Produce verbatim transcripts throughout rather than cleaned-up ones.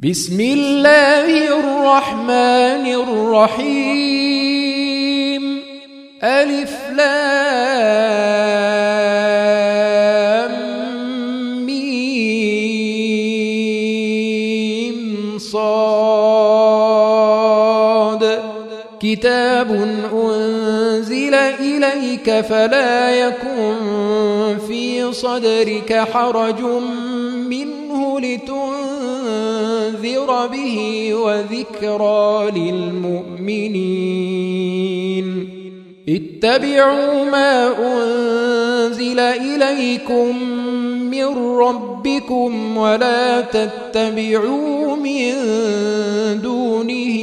بسم الله الرحمن الرحيم ألف لام ميم صاد كتاب أنزل إليك فلا يكن في صدرك حرج منه لتنذر به وذكرى للمؤمنين اتبعوا ما أنزل إليكم من ربكم ولا تتبعوا من دونه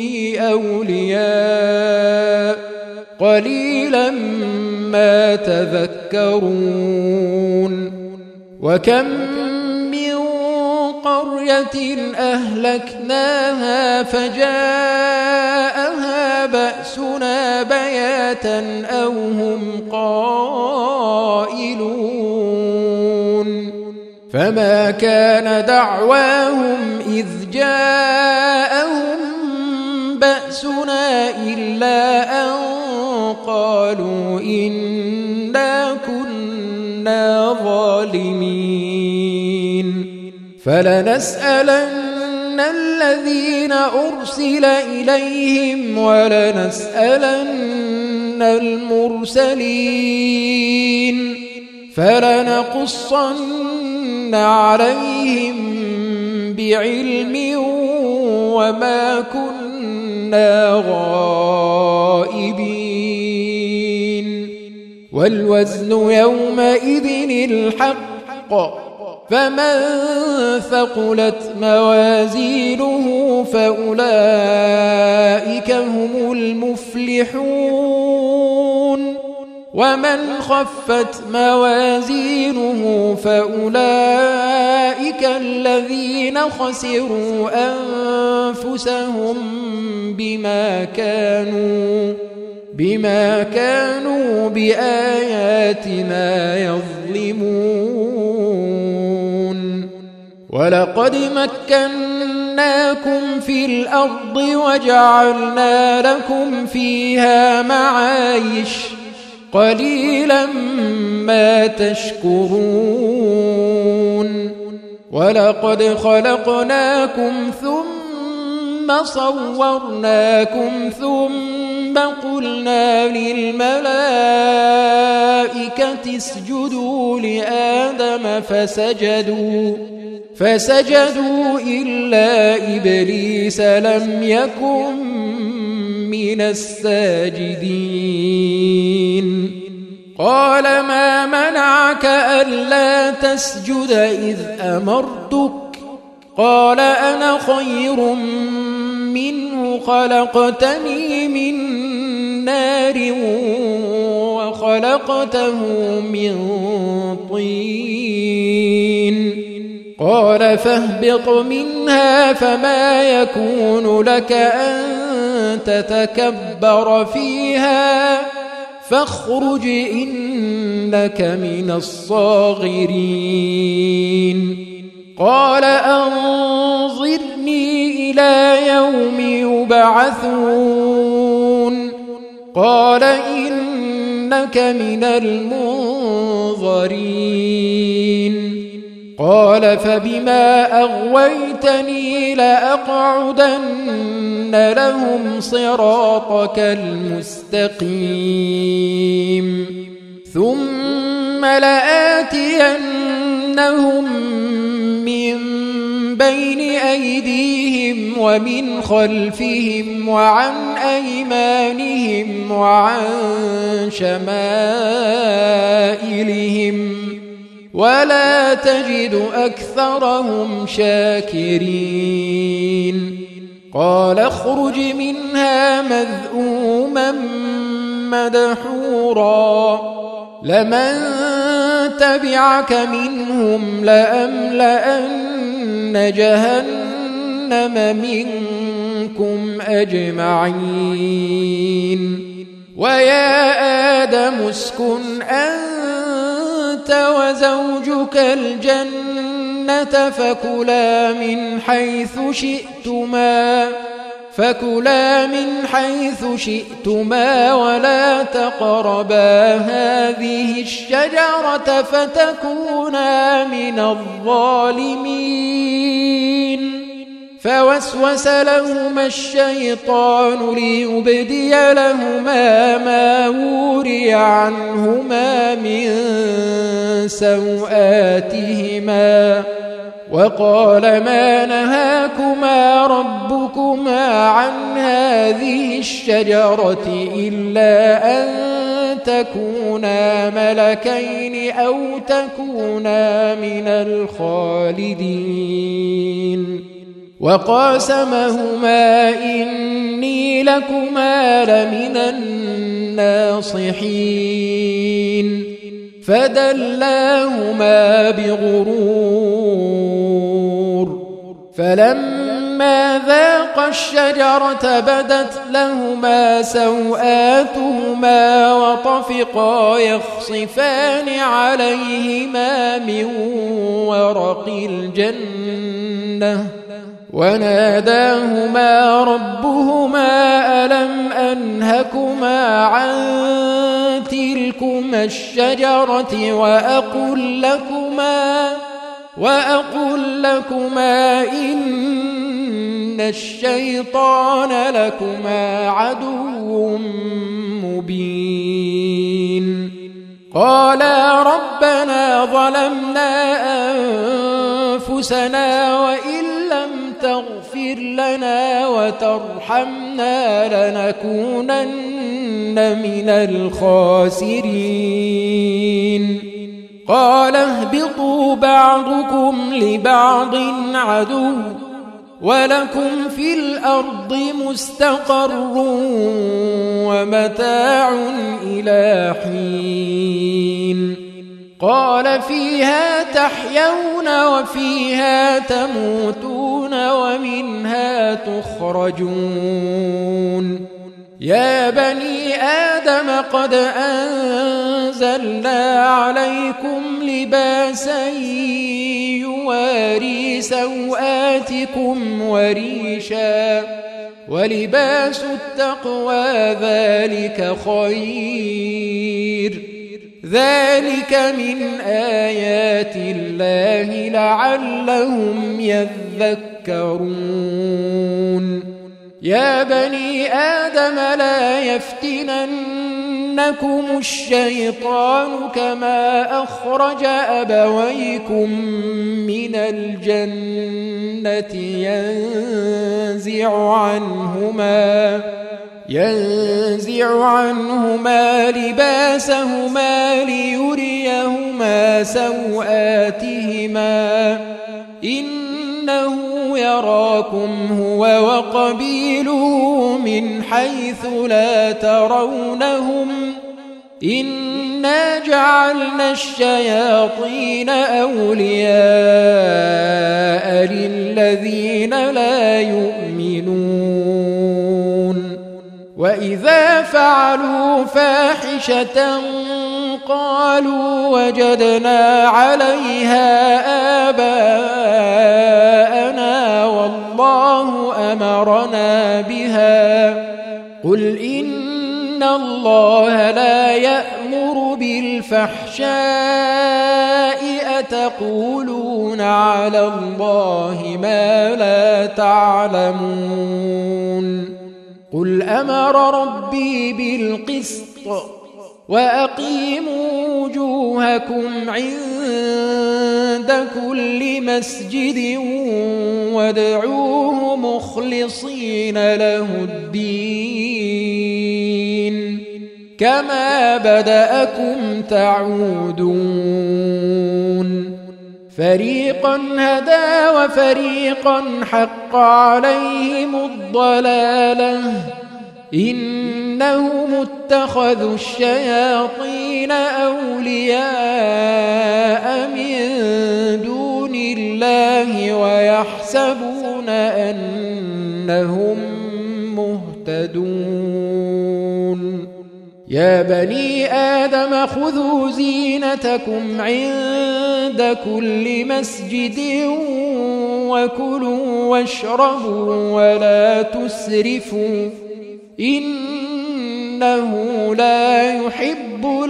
أولياء قليلا ما تذكرون وكم من قرية أهلكناها فجاءها بأسنا بياتا أو هم قائلون فما كان دعواهم إذ جاءهم بأسنا إلا أن قالوا إنا كنا ظالمين فلنسألن الذين أرسل إليهم ولنسألن المرسلين فلنقصن عليهم بعلم وما كنا غائبين والوزن يومئذ الحق فمن ثقلت موازينه فأولئك هم المفلحون ومن خفت موازينه فأولئك الذين خسروا أنفسهم بما كانوا بما كانوا بآياتنا يظلمون ولقد مكناكم في الأرض وجعلنا لكم فيها معايش قليلا ما تشكرون ولقد خلقناكم ثم صورناكم ثم قلنا للملائكة اسجدوا لآدم فسجدوا فسجدوا إلا إبليس لم يكن من الساجدين قال ما منعك ألا تسجد إذ أمرتك قال أنا خير منه خلقتني من نار وخلقته من طين قال فاهبط منها فما يكون لك أن تتكبر فيها فاخرج إنك من الصاغرين قال أنظرني إلى يوم يبعثون قال إنك من المنظرين قال فبما أغويتني لأقعدن لهم صراطك المستقيم ثم لآتينهم من بين أيديهم ومن خلفهم وعن أيمانهم وعن شمائلهم ولا تجد أكثرهم شاكرين قال اخرج منها مذءوما مدحورا لمن تبعك منهم لأملأن جهنم منكم أجمعين ويا آدم اسكن أنت وزوجك الجنة فكلا من حيث شئتما فكلا من حيث شئتما ولا تقربا هذه الشجرة فتكونا من الظالمين فوسوس لهما الشيطان ليبدي لهما ما وري عنهما من سوآتهما وقال ما نهاكما ربكما عن هذه الشجرة إلا أن تكونا ملكين أو تكونا من الخالدين وقاسمهما إني لكما لمن الناصحين فدلاهما بغرور فلما ذاقا الشجرة بدت لهما سوآتهما وطفقا يخصفان عليهما من ورق الجنة وناداهما ربهما ألم أنهكما عن تلكما الشجرة وأقل لكما وأقل لكما إن الشيطان لكما عدو مبين قالا ربنا ظلمنا أنفسنا وإن لم تغفر لنا وترحمنا لنكونن من الخاسرين قال اهبطوا بعضكم لبعض عدو ولكم في الأرض مستقر ومتاع إلى حين قال فيها تحيون وفيها تموتون ومنها تخرجون يا بني آدم قد أنزلنا عليكم لباسا يواري سوآتكم وريشا ولباس التقوى ذلك خير ذلك من آيات الله لعلهم يذكرون يا بني آدم لا يفتننكم الشيطان كما أخرج أبويكم من الجنة ينزع عنهما ينزع عنهما لباسهما ليريهما سوآتهما إنه يراكم هو وقبيله من حيث لا ترونهم إنا جعلنا الشياطين أولياء للذين لا يؤمنون وإذا فعلوا فاحشة قالوا وجدنا عليها آباءنا والله أمرنا بها قل إن الله لا يأمر بالفحشاء أتقولون على الله ما لا تعلمون قل أمر ربي بالقسط وأقيموا وجوهكم عند كل مسجد وادعوه مخلصين له الدين كما بدأكم تعودون فريقا هدى وفريقا حق عليهم الضلالة إنهم اتخذوا الشياطين أولياء من دون الله ويحسبون أنهم مهتدون يا بني آدم خذوا زينتكم عند كل مسجد وكلوا واشربوا ولا تسرفوا إنه لا يحب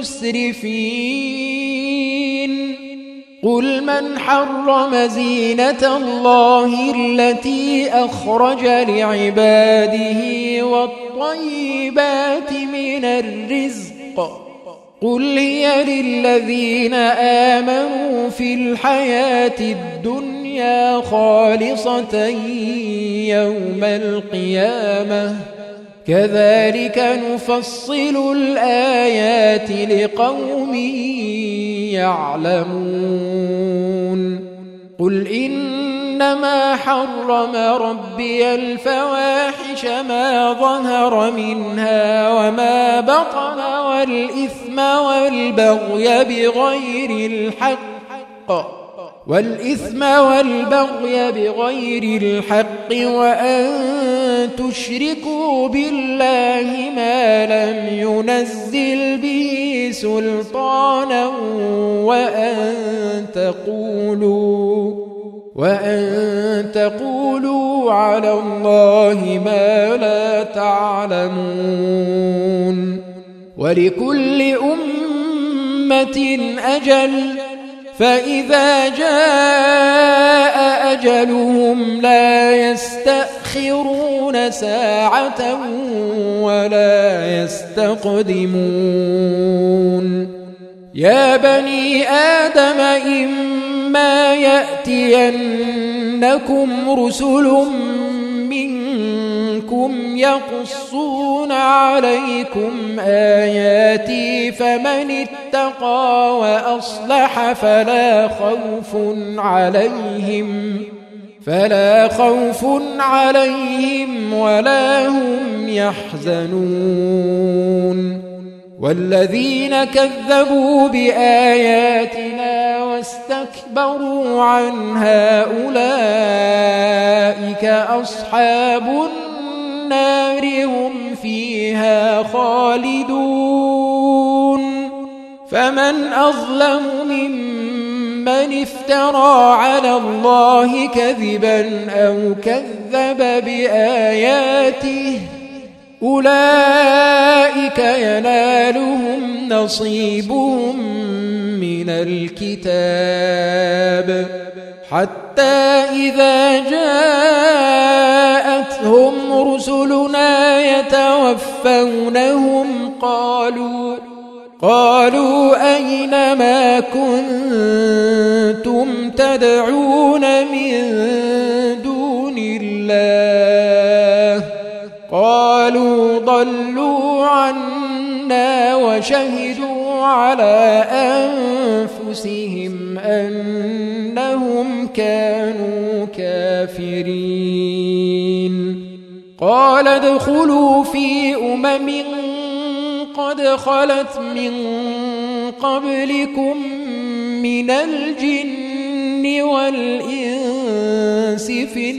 المسرفين قل من حرم زينة الله التي أخرج لعباده والطيبات من الرزق قل هي للذين آمنوا في الحياة الدنيا خالصة يوم القيامة كذلك نفصل الآيات لقوم يعلمون قل إنما حرم ربي الفواحش ما ظهر منها وما بطن والإثم والبغي بغير الحق والإثم والبغي بغير الحق وأن تشركوا بالله ما لم ينزل به سلطانا وأن تقولوا وأن تقولوا على الله ما لا تعلمون ولكل أمة أجل فإذا جاء أجلهم لا يستأخرون ساعة ولا يستقدمون يا بني آدم إما يأتينكم رسل منكم يقصون عليكم آياتي فمن اتقى وأصلح فلا خوف عليهم فلا خوف عليهم ولا هم يحزنون والذين كذبوا بآياتنا واستكبروا عنها أولئك أصحاب النار هم فيها خالدون فمن أظلم ممن افترى على الله كذبا أو كذب بآياته أولئك ينالهم نصيبهم من الكتاب حتى إذا جاءتهم رسلنا يتوفونهم قالوا قالوا أين ما كنتم تدعون من دون الله قالوا ضلوا عنا وشهدوا على أنفسهم أنهم كانوا كافرين قال ادخلوا في أمم قد خلت من قبلكم من الجن والإنس في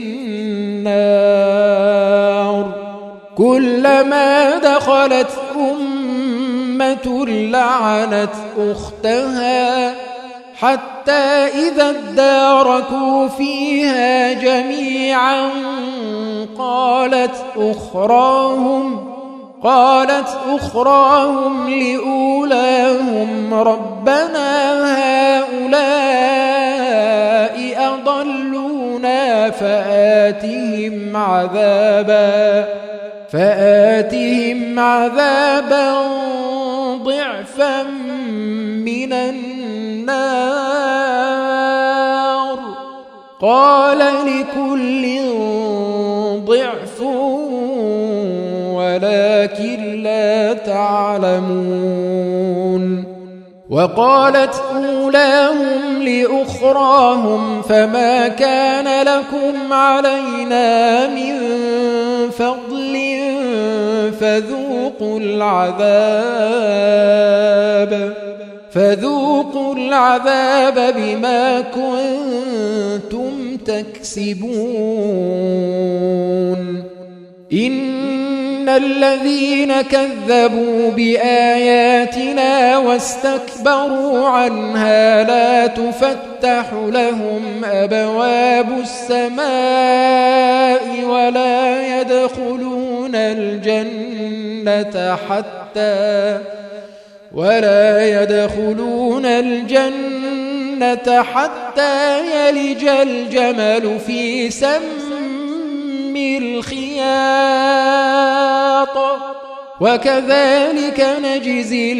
النار كلما دخلت أمة لعنت أختها حتى إذا اداركوا فيها جميعا قالت أخراهم قالت أخراهم لأولاهم ربنا هؤلاء أضلونا فآتهم عذابا فآتهم عذابا ضعفا من النار قال لكل ضعف ولكن لا تعلمون وقالت أولاهم لأخراهم فما كان لكم علينا من فضل فذوقوا العذاب فذوقوا العذاب بما كنتم تكسبون إن الذين كذبوا بآياتنا واستكبروا عنها لا تفتح لهم أبواب السماء ولا يدخلون الجنة حتى ولا يدخلون الجنة حتى يلج الجمل في سم الخياط وكذلك نجزي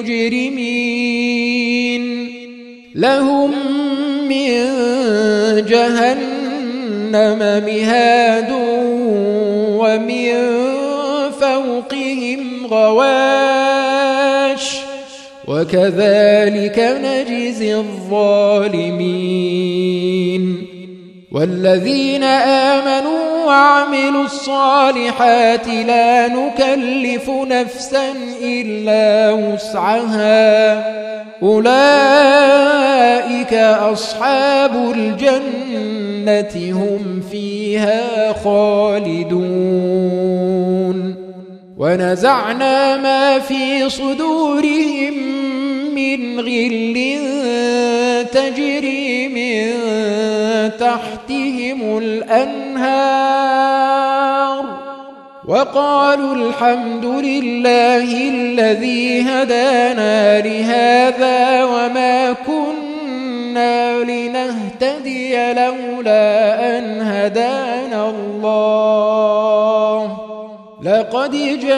المجرمين لهم من جهنم مهاد ومن فوقهم غواش وكذلك نجزي الظالمين والذين آمنوا وعملوا الصالحات لا نكلف نفسا إلا وسعها أولئك أصحاب الجنة هم فيها خالدون ونزعنا ما في صدورهم من غل تجري من تحتهم الأنهار وقالوا الحمد لله الذي هدانا لهذا وما كنا لنهتدي لولا أن هدانا الله لقد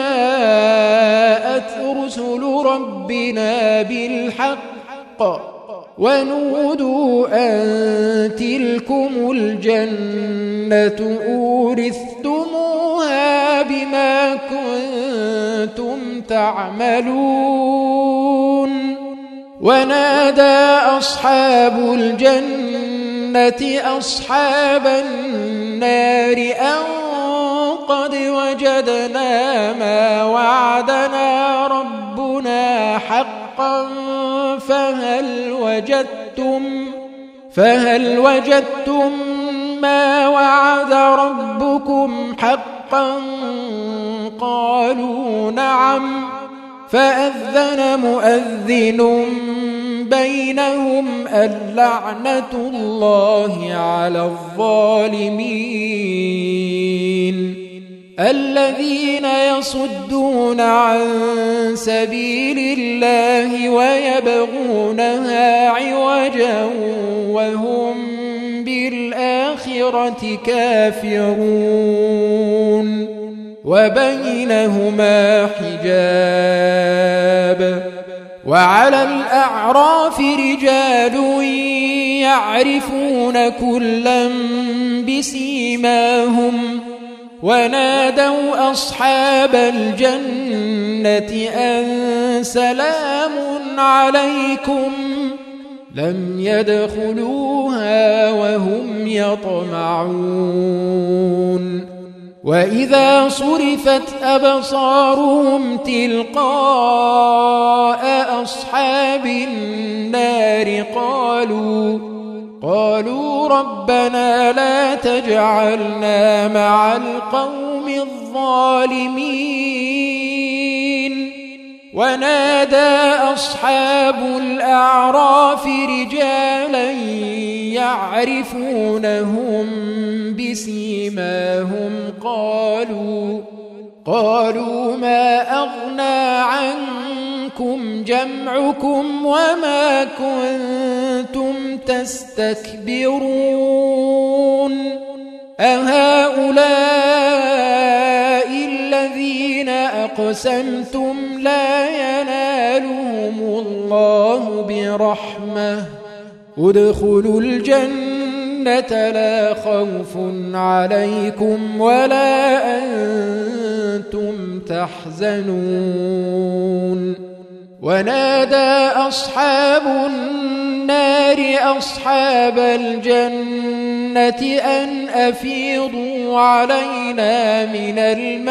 جاءت رسل ربنا بالحق ونودوا أن تلكم الجنة أورثتموها بما كنتم تعملون ونادى أصحاب الجنة أصحاب النار أن قد وجدنا ما وعدنا ربنا حقا فهل وجدتم فهل وجدتم ما وعد ربكم حقا قالوا نعم فأذن مؤذن بينهم اللعنة الله على الظالمين الذين يصدون عن سبيل الله ويبغونها عوجا وهم بالآخرة كافرون وبينهما حجاب وعلى الأعراف رجال يعرفون كلا بسيماهم ونادوا أصحاب الجنة أن سلام عليكم لم يدخلوها وهم يطمعون وإذا صرفت أبصارهم تلقاء أصحاب النار قالوا قالوا ربنا لا تجعلنا مع القوم الظالمين ونادى أصحاب الأعراف رجالا يعرفونهم بسيماهم قالوا قالوا ما أغنى عنكم جمعكم وما كنتم تستكبرون أهؤلاء الذين أقسمتم لا ينالهم الله برحمة ادخلوا الجنة لا خوف عليكم ولا أنتم تحزنون ونادى أصحاب النار أصحاب الجنة أن أفيضوا علينا من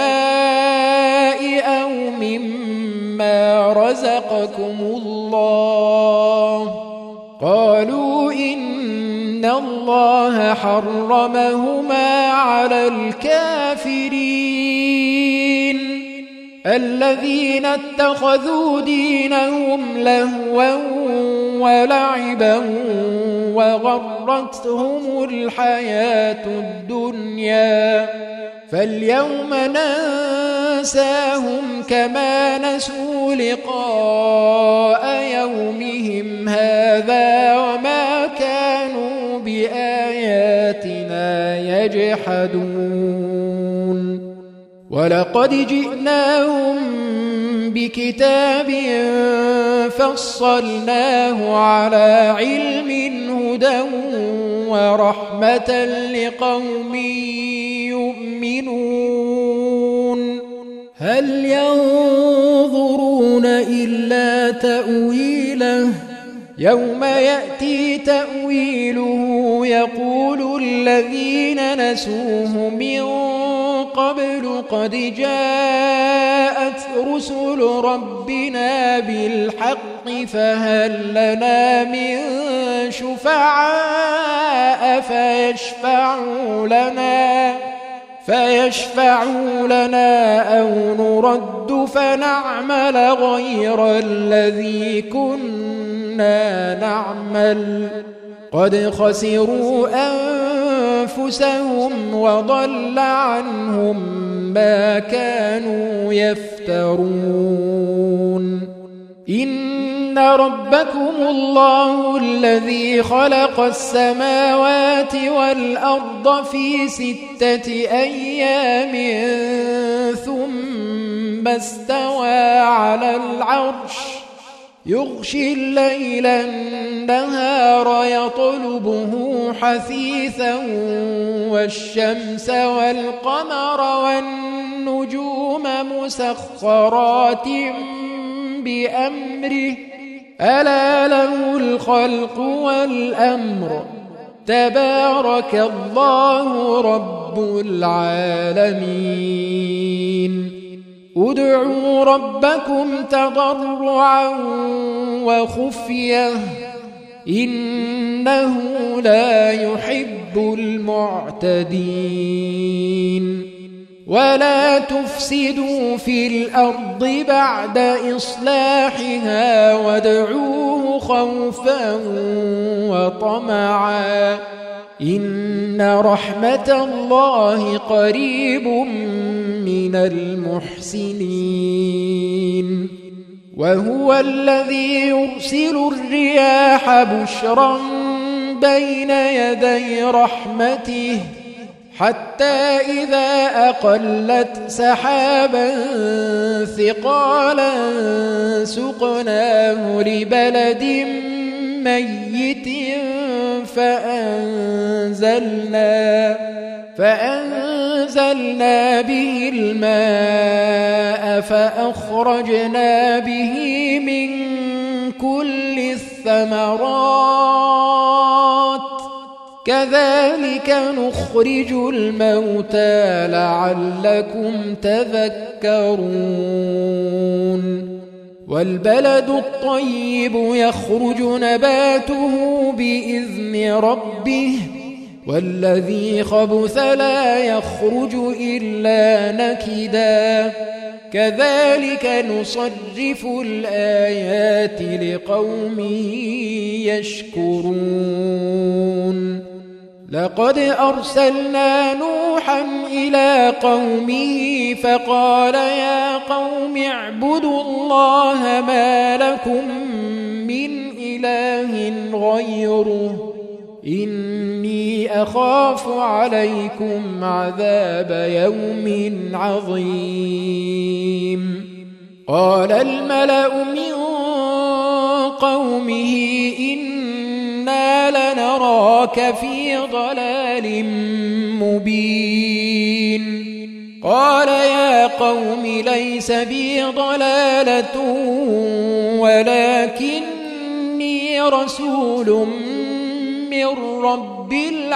الماء أو مما رزقكم الله قالوا إن الله حرمهما على الكافرين الذين اتخذوا دينهم لهوا ولعبا وغرتهم الحياة الدنيا فاليوم ننساهم كما نسوا لقاء يومهم هذا وما كانوا بآياتنا يجحدون ولقد جئناهم بكتاب فصلناه على علم هدى ورحمة لقوم يؤمنون هل ينظرون إلا تأويله يوم يأتي تأويله يقول الذين نسوه من قبل قد جاءت رسل ربنا بالحق فهل لنا من شفعاء فيشفعوا لنا فيشفعوا لنا أو نرد فنعمل غير الذي كنا نعمل قد خسروا أنفسهم وضل عنهم ما كانوا يفترون إن ربكم الله الذي خلق السماوات والأرض في ستة أيام ثم استوى على العرش يغشي الليل النهار يطلبه حثيثا والشمس والقمر والنجوم مسخرات بأمره ألا له الخلق والأمر تبارك الله رب العالمين ادعوا ربكم تضرعا وخفية إنه لا يحب المعتدين ولا تفسدوا في الأرض بعد إصلاحها وادعوه خوفا وطمعا إن رحمة الله قريب من المحسنين وهو الذي يرسل الرياح بشرا بين يدي رحمته حتى إذا أقلت سحابا ثقالا سقناه لبلد ميت فأنزلنا فأنزلنا به الماء فأخرجنا به من كل الثمرات كذلك نخرج الموتى لعلكم تذكرون والبلد الطيب يخرج نباته بإذن ربه والذي خبث لا يخرج إلا نكدا كذلك نصرف الآيات لقوم يشكرون لقد أرسلنا نوحا إلى قومه فقال يا قوم اعبدوا الله ما لكم من إله غيره إني أخاف عليكم عذاب يوم عظيم قال الملأ من قومه إنا لنراك في ضلال مبين قال يا قوم ليس بي ضلالة ولكني رسول من رب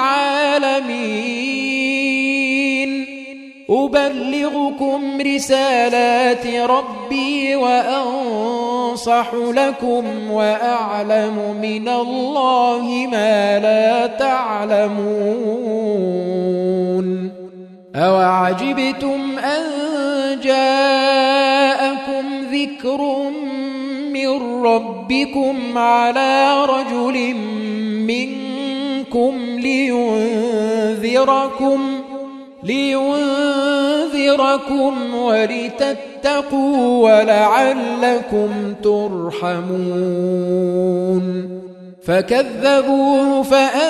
العالمين أبلغكم رسالات ربي وأنصح لكم وأعلم من الله ما لا تعلمون أوعجبتم أن جاءكم ذكر من ربكم على رجل منكم لينذركم لينذركم ولتتقوا ولعلكم ترحمون فكذبوه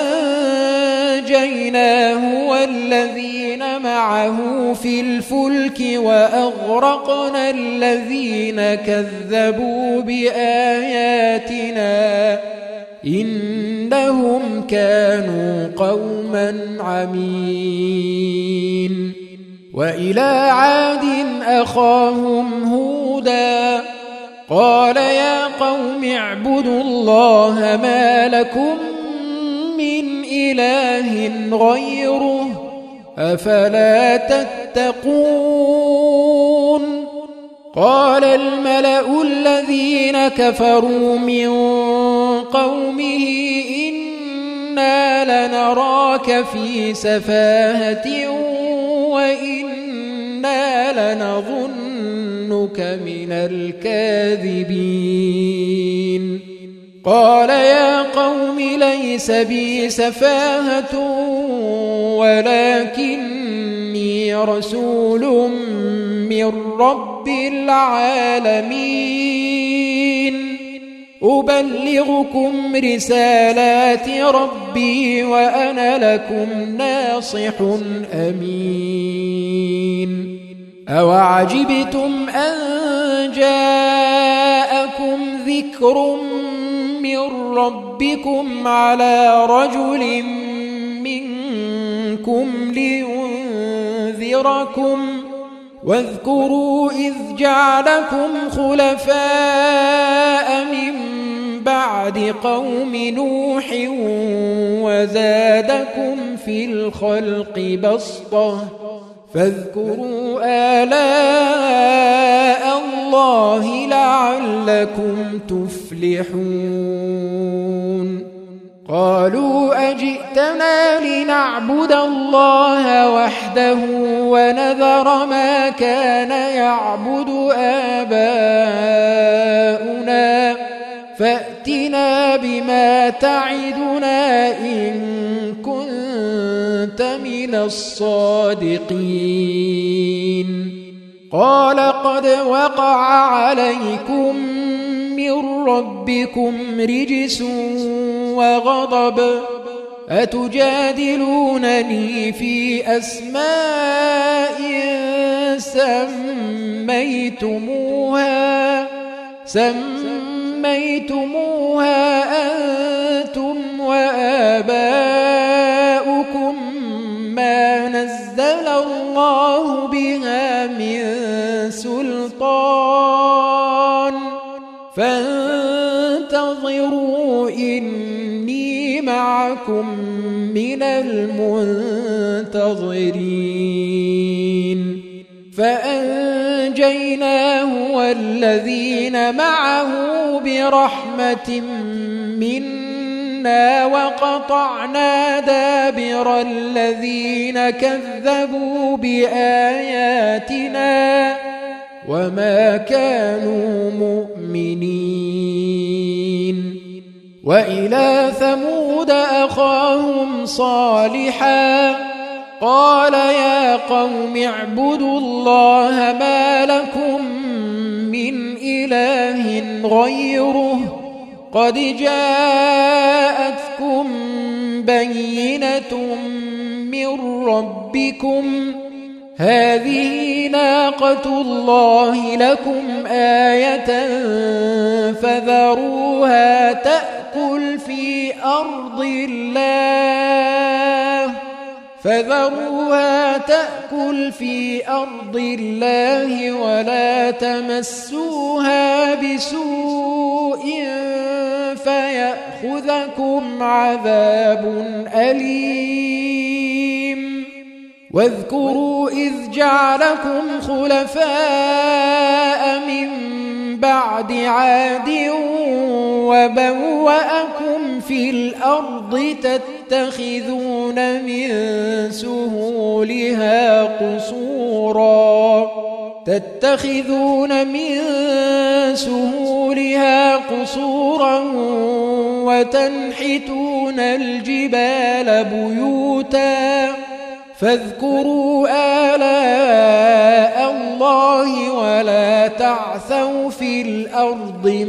فأنجيناه والذين معه في الفلك وأغرقنا الذين كذبوا بآياتنا إنهم كانوا قوما عمين وإلى عاد أخاهم هودا قال يا قوم اعبدوا الله ما لكم من إله غيره أفلا تتقون قال الملأ الذين كفروا من قومه إنا لنراك في سفاهة وإنا لنظنك من الكاذبين قال يا قوم ليس بي سفاهة ولكني رسول من رب العالمين أبلغكم رسالات ربي وأنا لكم ناصح أمين أوعجبتم أن جاءكم ذكر من ربكم على رجل منكم لينذركم واذكروا إذ جعلكم خلفاء من بعد قوم نوح وزادكم في الخلق بسطة فاذكروا آلاء الله لعلكم تفلحون قالوا أجئتنا لنعبد الله وحده ونذر ما كان يعبد آباؤنا فأتنا بما تعدنا إن كنت من الصادقين قال قد وقع عليكم من ربكم رجس وغضب أتجادلونني في أسماء سميتموها سميتموها أنتم وآباؤكم ما نزل الله بها من سلطان فانتظروا إني معكم من المنتظرين فأنجيناه والذين معه برحمة منا وقطعنا دابر الذين كذبوا بآياتنا وما كانوا مؤمنين وإلى ثمود أخاهم صالحا قال يا قوم اعبدوا الله ما لكم من إله غيره قد جاءتكم بينة من ربكم هذه ناقة الله لكم آية فذروها تأكل في أرض الله فذروها تأكل في أرض الله ولا تمسوها بسوء فيأخذكم عذاب أليم واذكروا إذ جعلكم خلفاء من بعد عاد وبوأكم في الأرض تتخذون من سهولها قصورا تتخذون من سهولها قصورا وتنحتون الجبال بيوتا فاذكروا آلاء الله ولا تعثوا في الأرض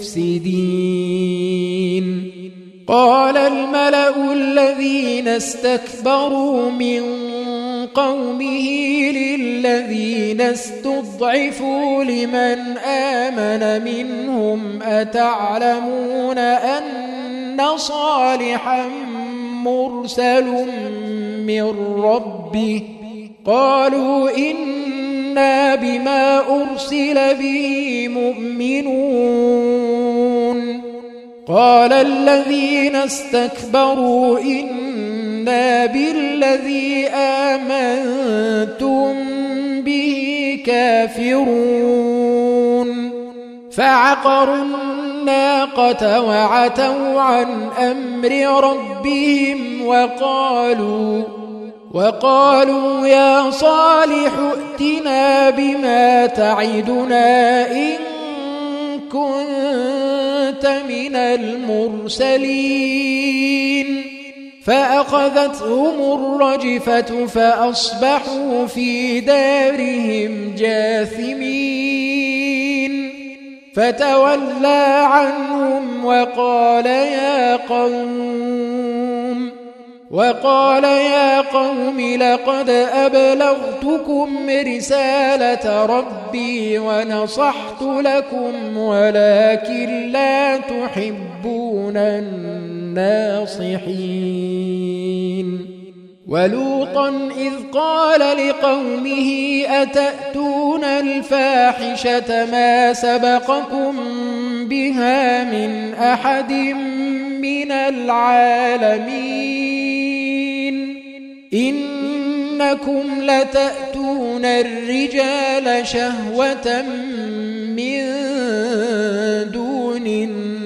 مفسدين. قال الملأ الذين استكبروا من قومه للذين استضعفوا لمن آمن منهم أتعلمون أن صالحا مرسل من ربه قالوا إنا بما أرسل به مؤمنون. قال الذين استكبروا إنا بالذي آمنتم به كافرون. فعقروا الناقة وعتوا عن أمر ربهم وقالوا وقالوا يا صالح ائتنا بما تعدنا إن كنت من المرسلين. فأخذتهم الرجفة فأصبحوا في دارهم جاثمين. فتولى عنهم وقال يا قوم وقال يا قوم لقد أبلغتكم رسالة ربي ونصحت لكم ولكن لا تحبون الناصحين. ولوطا إذ قال لقومه أتأتون الفاحشة ما سبقكم بها من أحد من العالمين إنكم لتأتون الرجال شهوة من دون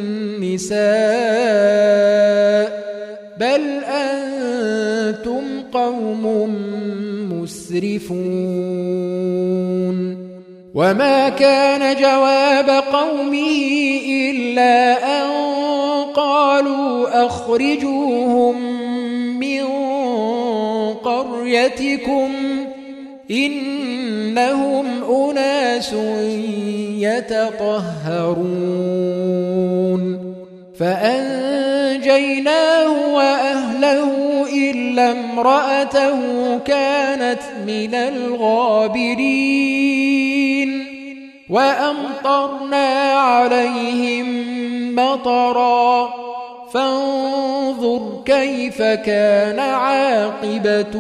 النساء بل أنتم قوم مسرفون. وما كان جواب قومه إلا أن قالوا أخرجوهم من قريتكم إنهم أناس يتطهرون. فأنجيناه وأهله إلا امرأته كانت من الغابرين. وأمطرنا عليهم مطرا فانظر كيف كان عاقبة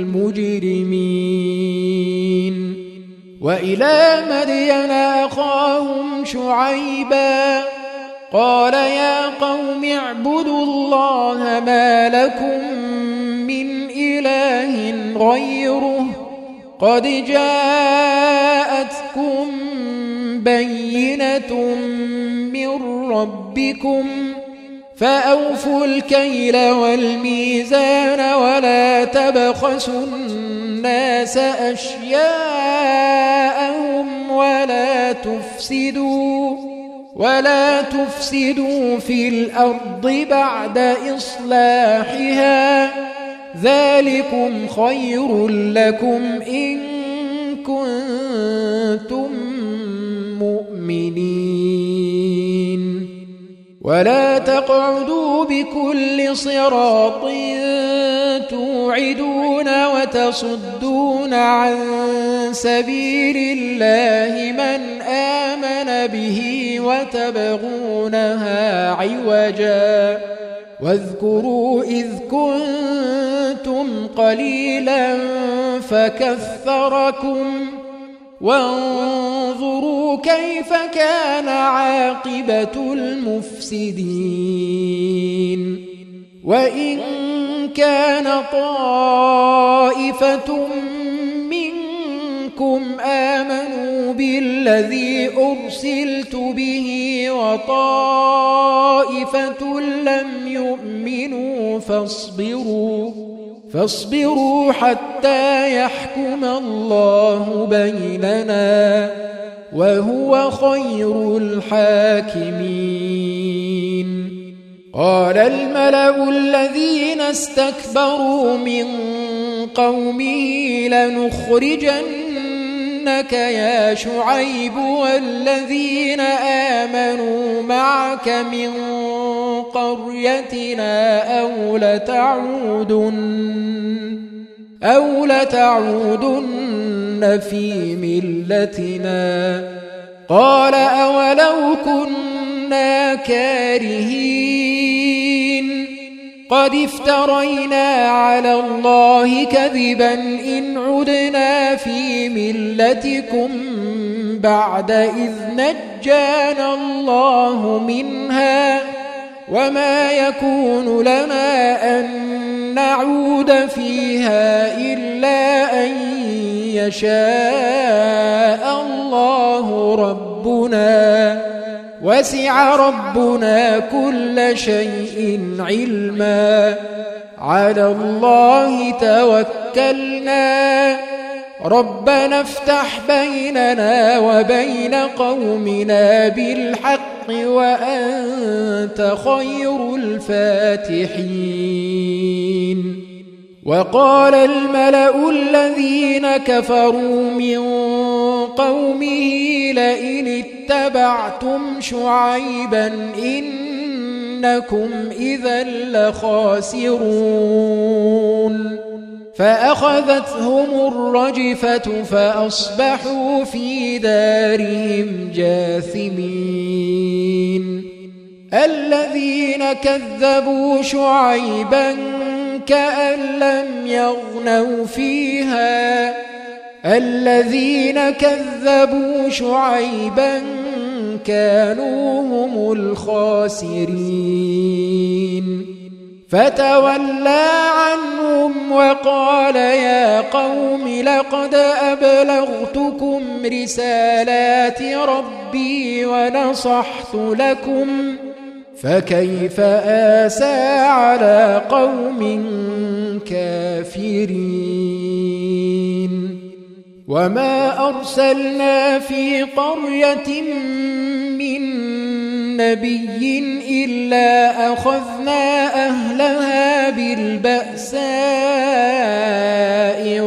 المجرمين. وإلى مدين أخاهم شعيبا قال يا قوم اعبدوا الله ما لكم من إله غيره قد جاءتكم بينة من ربكم فأوفوا الكيل والميزان ولا تبخسوا الناس أشياءهم ولا تفسدوا ولا تفسدوا في الأرض بعد إصلاحها ذلكم خير لكم إن كنتم مؤمنين. ولا تقعدوا بكل صراط توعدون وتصدون عن سبيل الله من آمن به وتبغونها عوجا واذكروا إذ كنتم قليلا فكثركم وانظروا كيف كان عاقبة المفسدين. وإن كان طائفة منكم آمنوا بالذي أرسلت به وطائفة لم يؤمنوا فاصبروا فاصبروا حتى يحكم الله بيننا وهو خير الحاكمين. قال الملأ الذين استكبروا من قومه لنخرجنك يا شعيب والذين آمنوا معك من قريتنا أو لتعودن أو لتعودن في ملتنا. قال أولو كنا كارهين قد افترينا على الله كذبا إن عدنا في ملتكم بعد إذ نجانا الله منها وما يكون لنا أن نعود فيها إلا أن يشاء الله ربنا وسع ربنا كل شيء علما. على الله توكلنا ربنا افتح بيننا وبين قومنا بالحق وأنت خير الفاتحين. وقال الملأ الذين كفروا من قومه لئن اتبعتم شعيبا إنكم إذا لخاسرون. فأخذتهم الرجفة فأصبحوا في دارهم جاثمين. الذين كذبوا شعيبا كأن لم يغنوا فيها الذين كذبوا شعيبا كانوا هم الخاسرين. فتولى عنهم وقال يا قوم لقد أبلغتكم رسالات ربي ونصحت لكم فكيف آسى على قوم كافرين. وما أرسلنا في قرية من نبي إلا أخذنا أهلها بالبأساء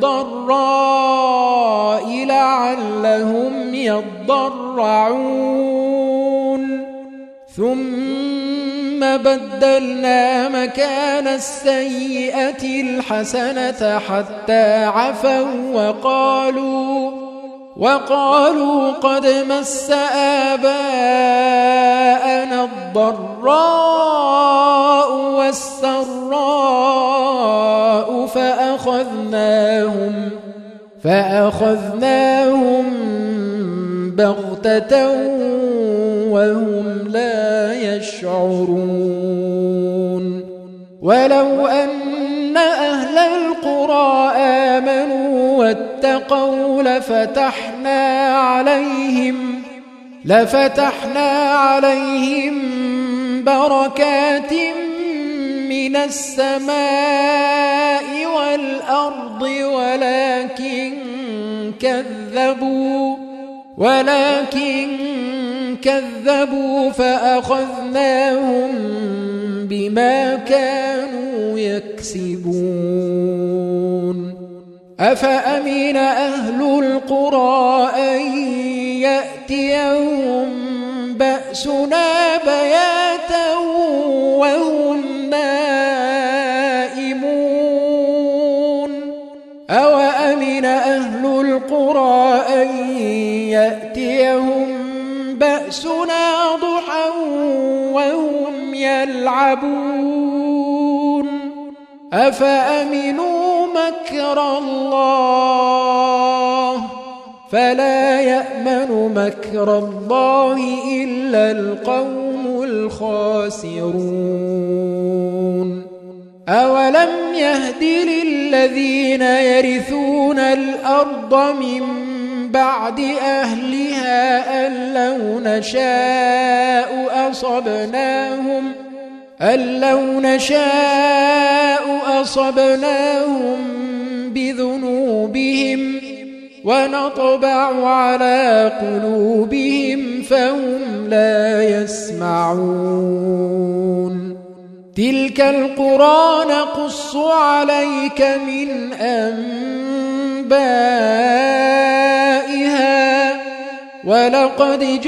والضراء لعلهم يضرعون ثم بدلنا مكان السيئة الحسنة حتى عفوا وقالوا وقالوا قد مس آباءنا الضراء والسراء فأخذناهم فأخذناهم بغتة وهم لا يشعرون. ولو أن أهل القرى آمنوا واتقوا لفتحنا عليهم لفتحنا عليهم بركات من السماء والأرض ولكن كذبوا ولكن كذبوا فأخذناهم بما كانوا يكسبون. أفأمن أهل القرى أن يأتيهم بأسنا بياتا وهم نائمون أوأمن أهل القرى أن يأتيهم بأسنا ضحى وهم يلعبون أفأمنوا مكر الله فلا يأمن مكر الله إلا القوم الخاسرون. أولم يهد للذين يرثون الأرض من بعد أهلها أن لو نشاء أصبناهم أن لو نشاء أصبناهم بذنوبهم ونطبع على قلوبهم فهم لا يسمعون تلك القرى نقص عليك من أنبائها ولقد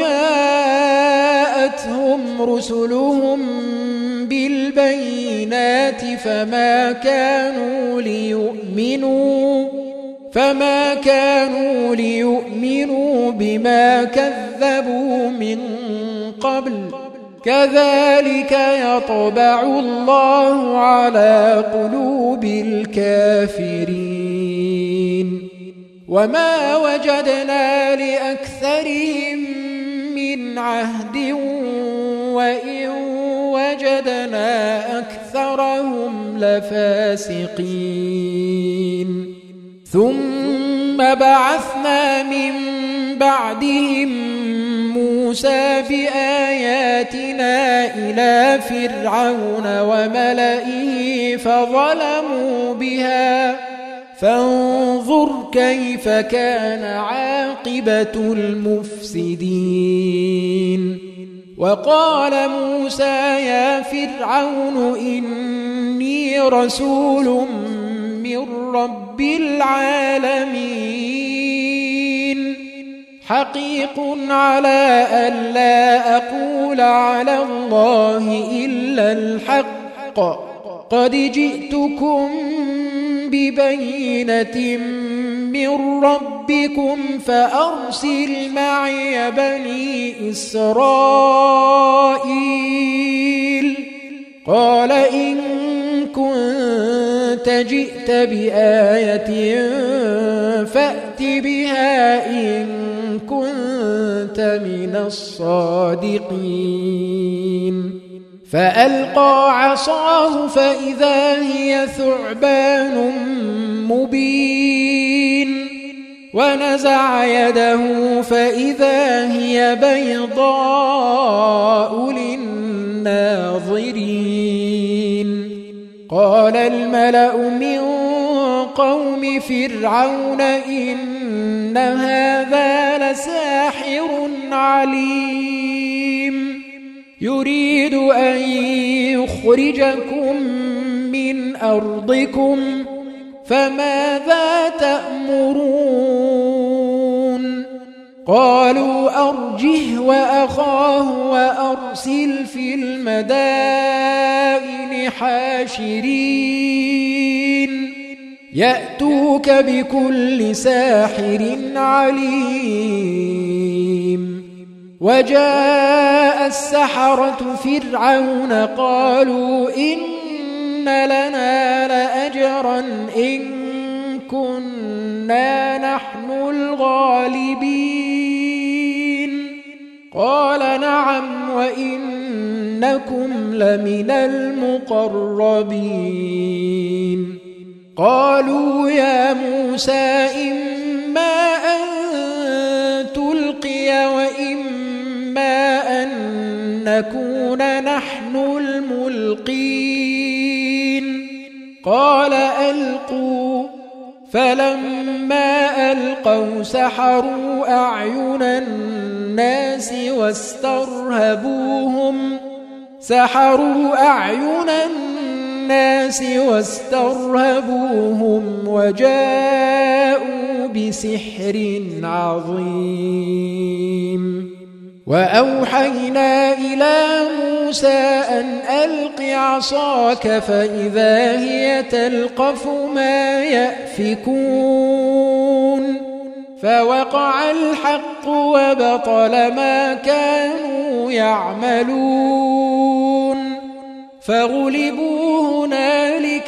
جاءتهم رسلهم بالبينات فما كانوا ليؤمنوا فما كانوا ليؤمنوا بما كذبوا من قبل كذلك يطبع الله على قلوب الكافرين وما وجدنا لأكثرهم من عهد وإن وجدنا أكثرهم لفاسقين ثم بعثنا من بعدهم موسى بآياتنا إلى فرعون وملئه فظلموا بها فانظر كيف كان عاقبة المفسدين وقال موسى يا فرعون إني رسول من رب العالمين حقيق على أن لا أقول على الله إلا الحق قد جئتكم ببينة من ربكم فأرسل معي بني إسرائيل قال إن كنت جئت بآية فأت بها إن كنت من الصادقين فألقى عصاه فإذا هي ثعبان مبين ونزع يده فإذا هي بيضاء للناظرين قال الملأ من قوم فرعون إن هذا لساحر عليم يريد أن يخرجكم من أرضكم فماذا تأمرون قالوا أرجه وأخاه وأرسل في المدائن حاشرين يأتوك بكل ساحر عليم وجاء السحرة فرعون قالوا إن لنا لأجرا إن كنا نحن الغالبين قال نعم وإنكم لمن المقربين قالوا يا موسى إما أن تلقي وإما أن نكون نحن الملقين قال ألقوا فلما ألقوا سحروا أعين الناس واسترهبوهم سحروا أعين الناس واسترهبوهم وجاءوا بسحر عظيم وأوحينا إلى موسى أن ألق عصاك فإذا هي تلقف ما يأفكون فوقع الحق وبطل ما كانوا يعملون فغلبوا هنالك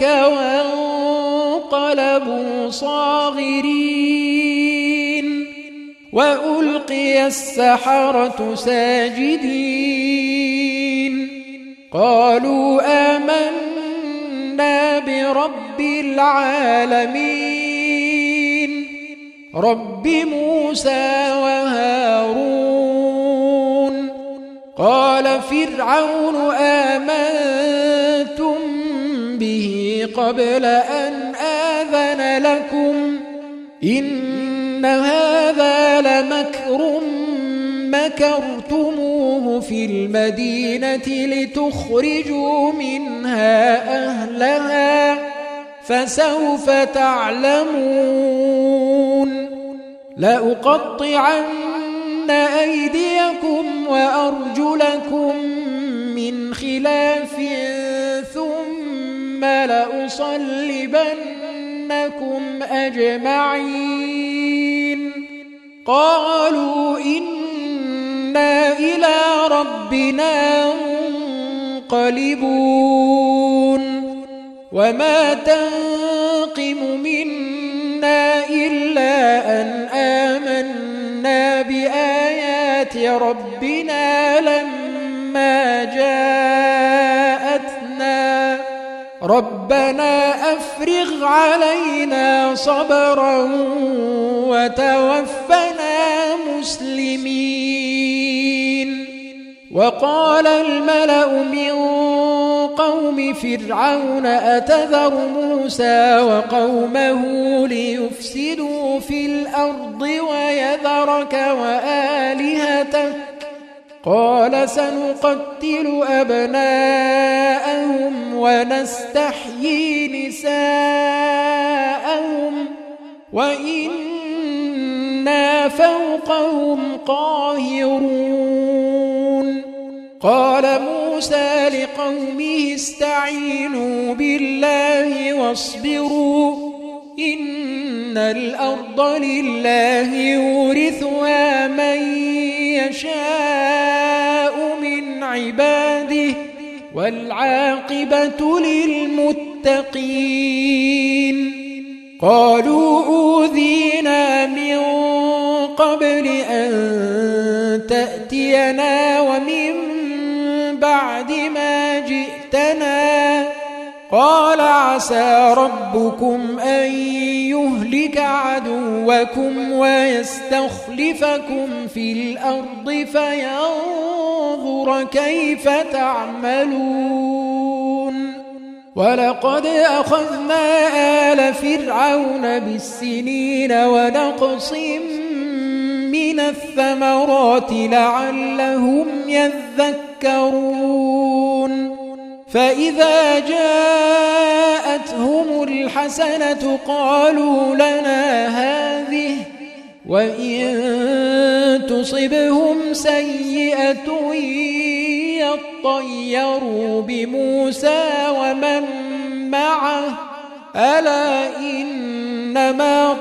وانقلبوا صاغرين وألقي السحرة ساجدين قالوا آمنا برب العالمين رب موسى وهارون قال فرعون آمنتم به قبل أن آذن لكم إن هذا لمكر مكرتموه في المدينة لتخرجوا منها أهلها فسوف تعلمون لأقطعن أيديكم وأرجلكم من خلاف ثم لأصلبنكم أجمعين قالوا إنا إلى ربنا منقلبون وما تنقم منا إلا أن آمنا بآيات ربنا لما جاءتنا ربنا أفرغ علينا صبرا وتوفنا مسلمين وقال الملأ من قوم فرعون أتذر موسى وقومه ليفسدوا في الأرض ويذرك وآلهتك قال سنقتل أبناءهم ونستحيي نساءهم وإنا فوقهم قاهرون قال موسى لقومه استعينوا بالله واصبروا إن الأرض لله يورثها من يشاء من عباده والعاقبة للمتقين قالوا أوذينا من قبل أن تأتينا ومن بعد ما جئتنا قال عسى ربكم أن يهلك عدوكم ويستخلفكم في الأرض فينظر كيف تعملون ولقد أخذنا آل فرعون بالسنين ونقص من الثمرات لعلهم يذكرون فإذا جاءتهم الحسنة قالوا لنا هذه وإن تصبهم سيئة يطيروا بموسى ومن معه ألا إنما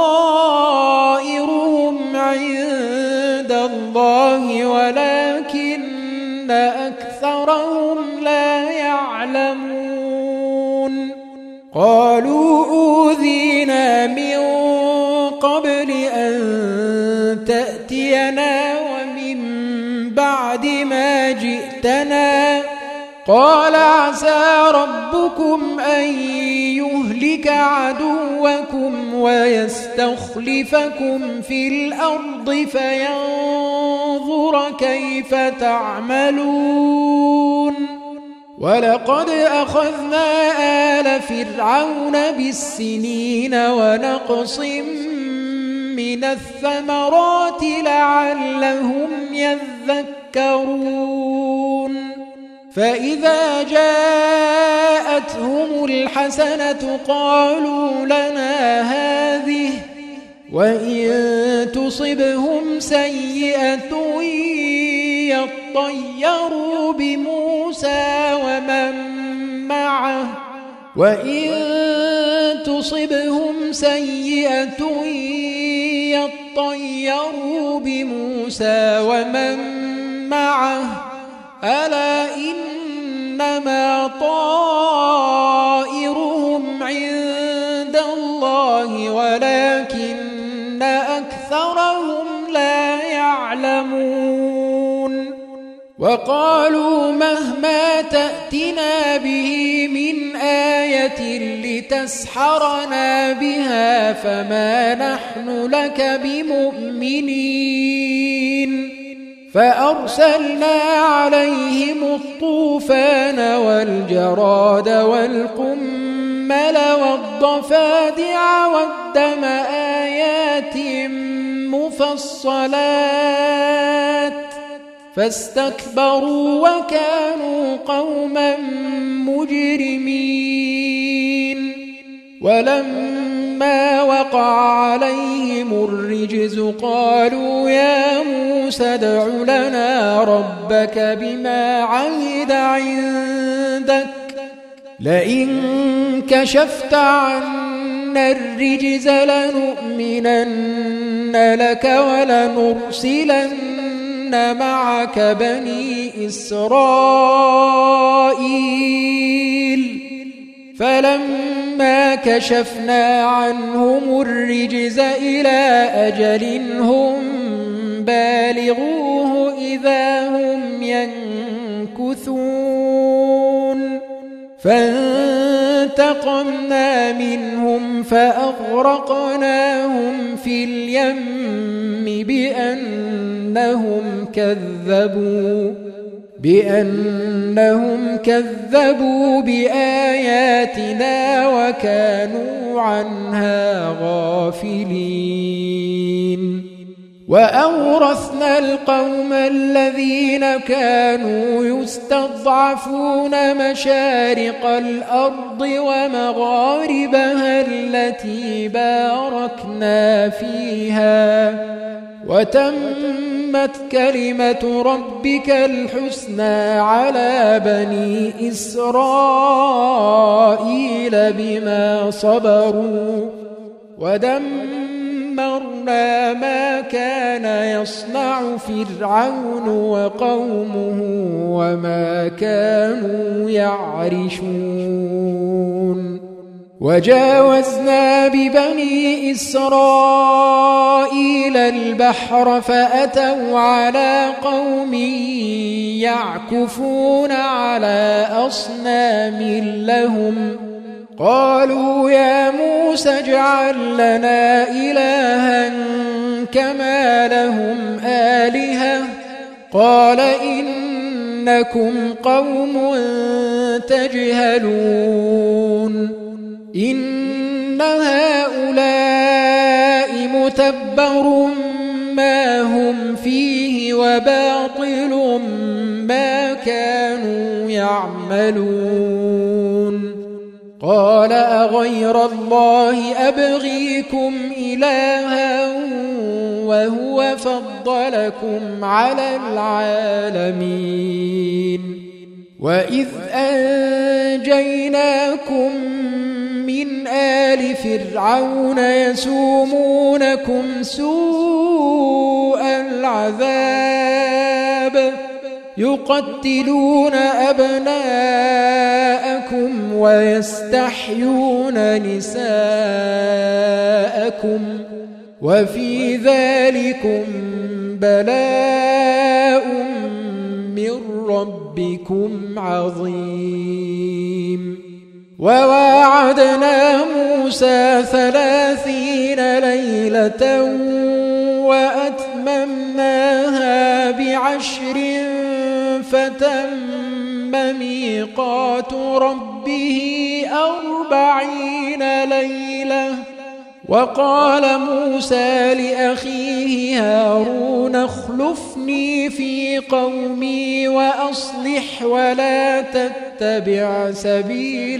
طائرهم عند الله ولكن أكثرهم لا يعلمون قالوا أوذينا من قبل أن تأتينا ومن بعد ما جئتنا قال عسى ربكم أن يهلك عدوكم ويستخلفكم في الأرض فينظر كيف تعملون ولقد أخذنا آل فرعون بالسنين ونقص من الثمرات لعلهم يذكرون فإذا جاءتهم الحسنة قالوا لنا هذه وإن تصبهم سيئة يطيروا بموسى ومن معه وإن تصبهم سيئة يطيروا بموسى ومن معه ألا إنما طائرهم عند الله ولكن أكثرهم لا يعلمون وقالوا مهما تأتنا به من آية لتسحرنا بها فما نحن لك بمؤمنين فأرسلنا عليهم الطوفان والجراد والقمل والضفادع والدم آيات مفصلات فاستكبروا وكانوا قوما مجرمين. ولما وقع عليهم الرجز قالوا يا موسى ادع لنا ربك بما عهد عندك لئن كشفت عنا الرجز لنؤمنن لك ولنرسلن معك بني إسرائيل. فلما كشفنا عنهم الرجز إلى أجل هم بالغوه إذا هم ينكثون فانتقمنا منهم فأغرقناهم في اليم بأنهم كذبوا بأنهم كذبوا بآياتنا وكانوا عنها غافلين. وأورثنا القوم الذين كانوا يستضعفون مشارق الأرض ومغاربها التي باركنا فيها وتمت كلمة ربك الحسنى على بني إسرائيل بما صبروا ودمرنا ما كان يصنع فرعون وقومه وما كانوا يعرشون. وجاوزنا ببني إسرائيل البحر فأتوا على قوم يعكفون على أصنام لهم قالوا يا موسى اجعل لنا إلها كما لهم آلهة قال إنكم قوم تجهلون. إن هؤلاء متبر ما هم فيه وباطل ما كانوا يعملون. قال أغير الله أبغيكم إلها وهو فضلكم على العالمين. وإذ أنجيناكم من آل فرعون يسومونكم سوء العذاب يقتلون أبناءكم ويستحيون نساءكم وفي ذلكم بلاء من ربكم عظيم. وواعدنا موسى ثلاثين ليلة وأتممناها بعشر فتم ميقات ربه أربعين ليلة. وقال موسى لأخيه هارون اخلفني في قومي وأصلح ولا تتبع سبيل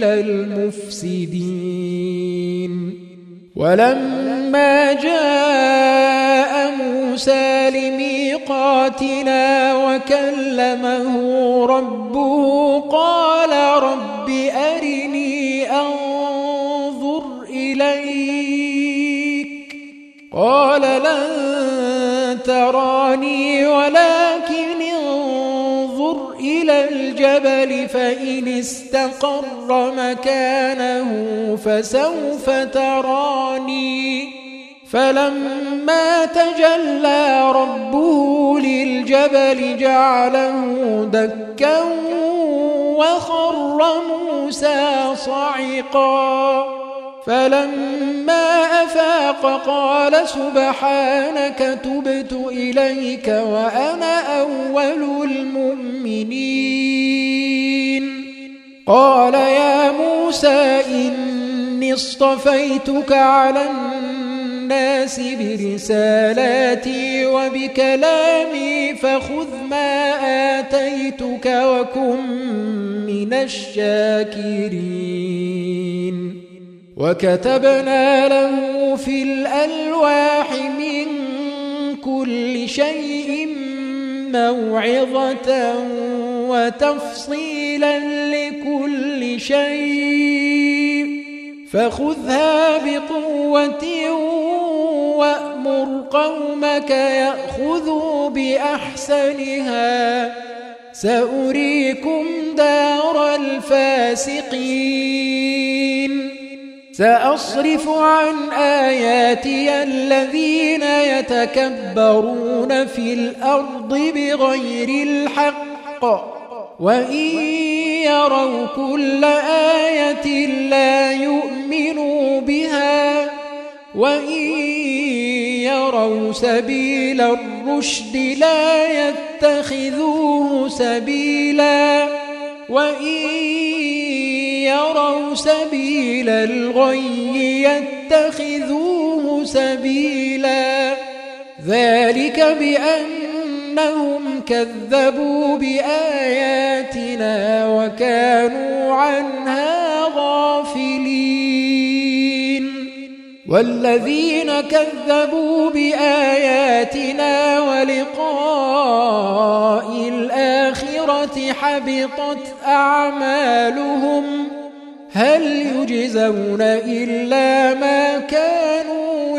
المفسدين. ولما جاء موسى لميقاتنا وكلمه ربه قال رب أرني أنظر إليك قال لن تراني ولكن انظر إلى الجبل فإن استقر مكانه فسوف تراني. فلما تجلى ربه للجبل جعله دكا وخر موسى صعقا فلما أفاق قال سبحانك تبت إليك وأنا أول المؤمنين. قال يا موسى إني اصطفيتك على الناس برسالاتي وبكلامي فخذ ما آتيتك وكن من الشاكرين. وكتبنا له في الألواح من كل شيء موعظة وتفصيلا لكل شيء فخذها بقوة وأمر قومك يأخذوا بأحسنها سأريكم دار الفاسقين. سأصرف عن آياتي الذين يتكبرون في الأرض بغير الحق وإن يروا كل آية لا يؤمنوا بها وإن يروا سبيل الرشد لا يتخذوه سبيلا وإن يروا سبيل الغي يتخذوه سبيلا. ذلك بأنهم كذبوا بآياتنا وكانوا عنها غافلين. والذين كذبوا بآياتنا ولقاء الآخرة حبطت أعمالهم هل يجزون إلا ما كانوا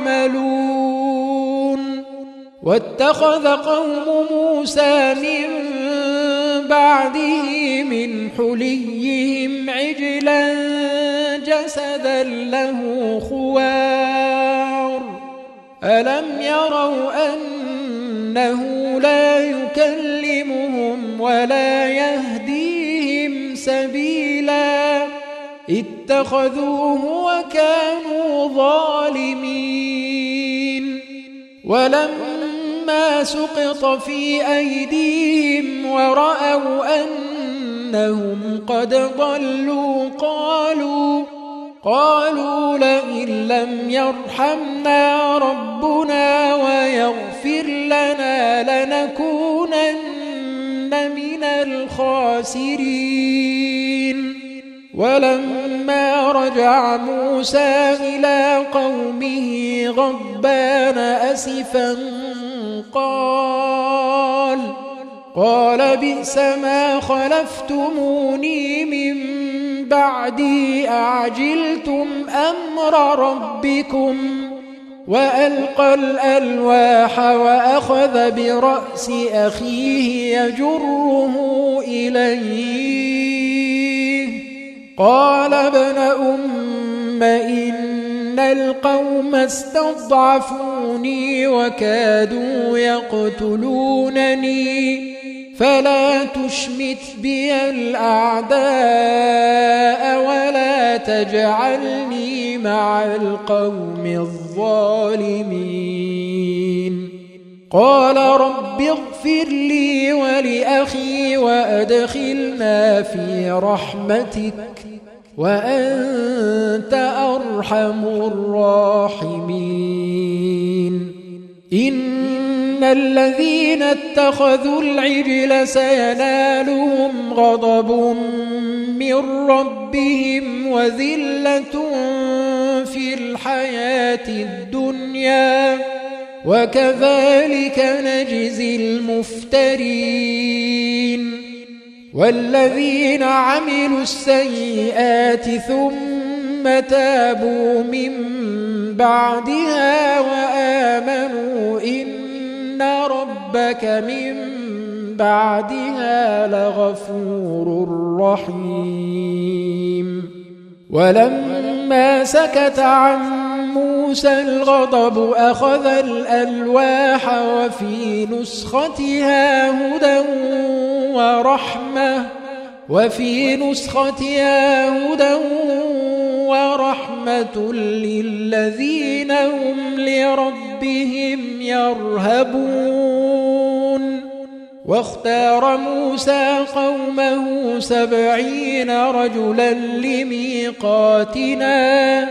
يعملون. واتخذ قوم موسى من بعده من حليهم عجلا جسدا له خوار ألم يروا أنه لا يكلمهم ولا يهديهم سبيلا اتخذوه وكانوا ظالمين. ولما سقط في أيديهم ورأوا أنهم قد ضلوا قالوا قالوا لئن لم يرحمنا ربنا ويغفر لنا لنكونن من الخاسرين. ولما رجع موسى إلى قومه غضبان أسفا قال قال بئس ما خلفتموني من بعدي أعجلتم أمر ربكم وألقى الألواح وأخذ برأس أخيه يجره إليه قال ابن أم إن القوم استضعفوني وكادوا يقتلونني فلا تشمت بي الأعداء ولا تجعلني مع القوم الظالمين. قال رب اغفر لي ولأخي وأدخلنا في رحمتك وأنت أرحم الراحمين. إن الذين اتخذوا العجل سينالهم غضب من ربهم وذلة في الحياة الدنيا وكذلك نجزي المفترين. والذين عملوا السيئات ثم تابوا من بعدها وآمنوا إن ربك من بعدها لغفور رحيم. ولما سكت عن موسى الغضب أخذ الألواح وفي نسختها هدى ورحمة وفي نسختها هدى ورحمة للذين هم لربهم يرهبون واختار موسى قومه سبعين رجلا لميقاتنا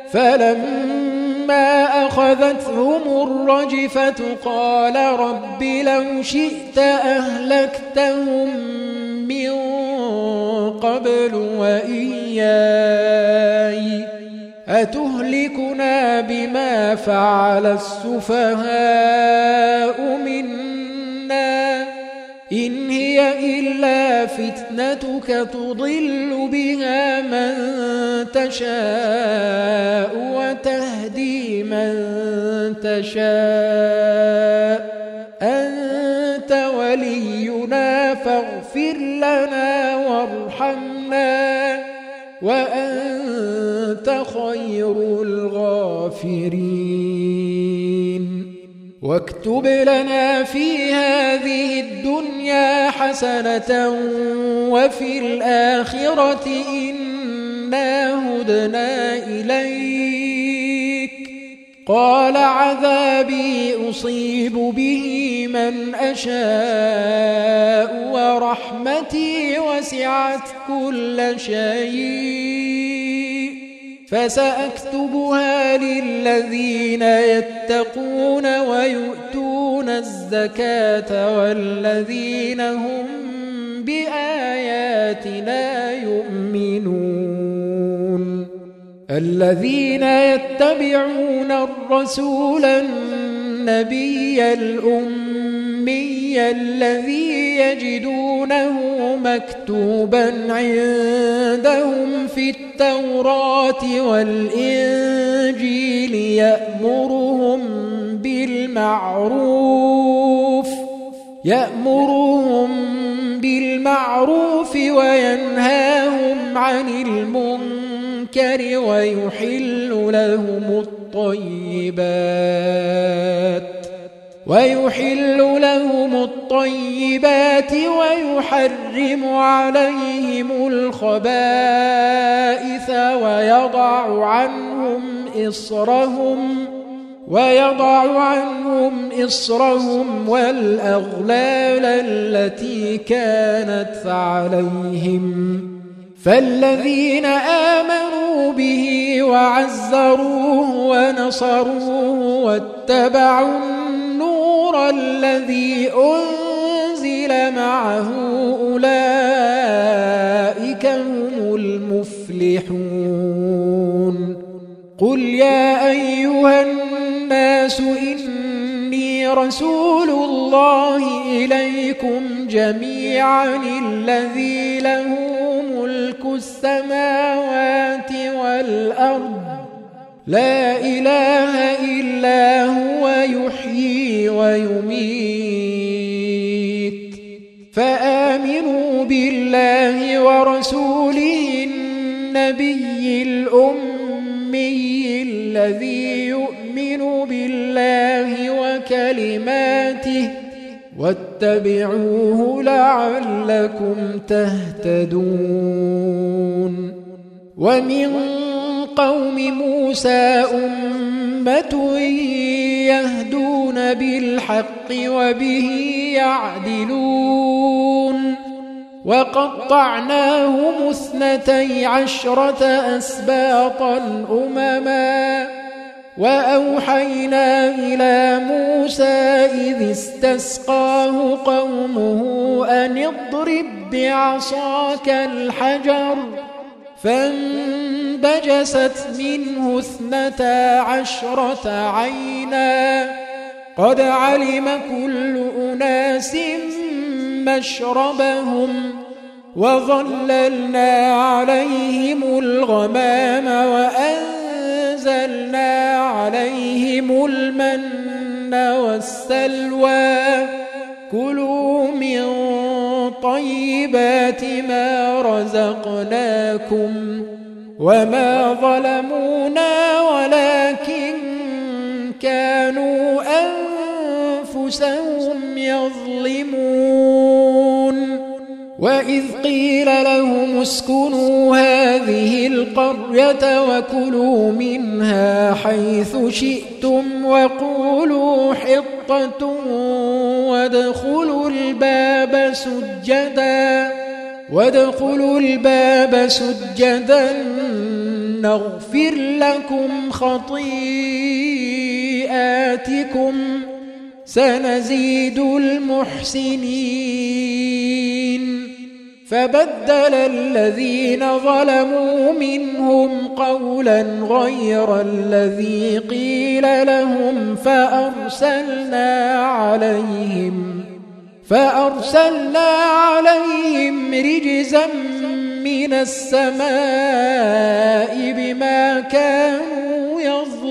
فلما أخذتهم الرجفة قال رب لو شئت أهلكتهم من قبل وإياي أتهلكنا بما فعل السفهاء منا إن هي إلا فتنتك تضل بها من تشاء وتهدي من تشاء أنت ولينا فاغفر لنا وارحمنا وأنت خير الغافرين واكتب لنا في هذه الدنيا حسنة وفي الآخرة إنا هدنا إليك قال عذابي أصيب به من أشاء ورحمتي وسعت كل شيء فسأكتبها للذين يتقون ويؤتون الزكاة والذين هم بآياتنا يؤمنون الذين يتبعون الرسول النبي الأمي الذي يجدونه مكتوبا عندهم في التوراة والإنجيل يأمرهم بالمعروف يأمرهم بالمعروف وينهاهم عن المنكر ويحل لهم الطيبات ويحل لهم الطيبات ويحرم عليهم الخبائث ويضع عنهم إصرهم ويضع عنهم إصرهم والأغلال التي كانت عليهم فالذين آمنوا به وعزروه ونصروه واتبعوا النور الذي أنزل معه أولئك هم المفلحون قل يا أيها الناس إني رسول الله إليكم جميعا الذي له ملك السماوات والأرض لا إله إلا هو يحيي ويميت فآمنوا بالله ورسوله النبي الأمي الذي يؤمن بالله وكلماته واتبعوه لعلكم تهتدون ومن قوم موسى أمة يهدون بالحق وبه يعدلون وقطعناهم اثنتي عشرة أسباطا أمما وأوحينا إلى موسى إذ استسقاه قومه أن اضرب بعصاك الحجر فانبجست منه اثنتا عشرة عينا قد علم كل أناس مشربهم وظللنا عليهم الغمام وأنزلنا عليهم المن والسلوى كلوا من طيبات ما رزقناكم وما ظلمونا ولكن كانوا أنفسهم يظلمون وإذ قيل لهم اسكنوا هذه القرية وكلوا منها حيث شئتم وقولوا حطة وادخلوا الباب سجدا وادخلوا الباب سجدا نغفر لكم خطيئاتكم سنزيد المحسنين فبدل الذين ظلموا منهم قولا غير الذي قيل لهم فأرسلنا عليهم فأرسلنا عليهم رجزا من السماء بما كانوا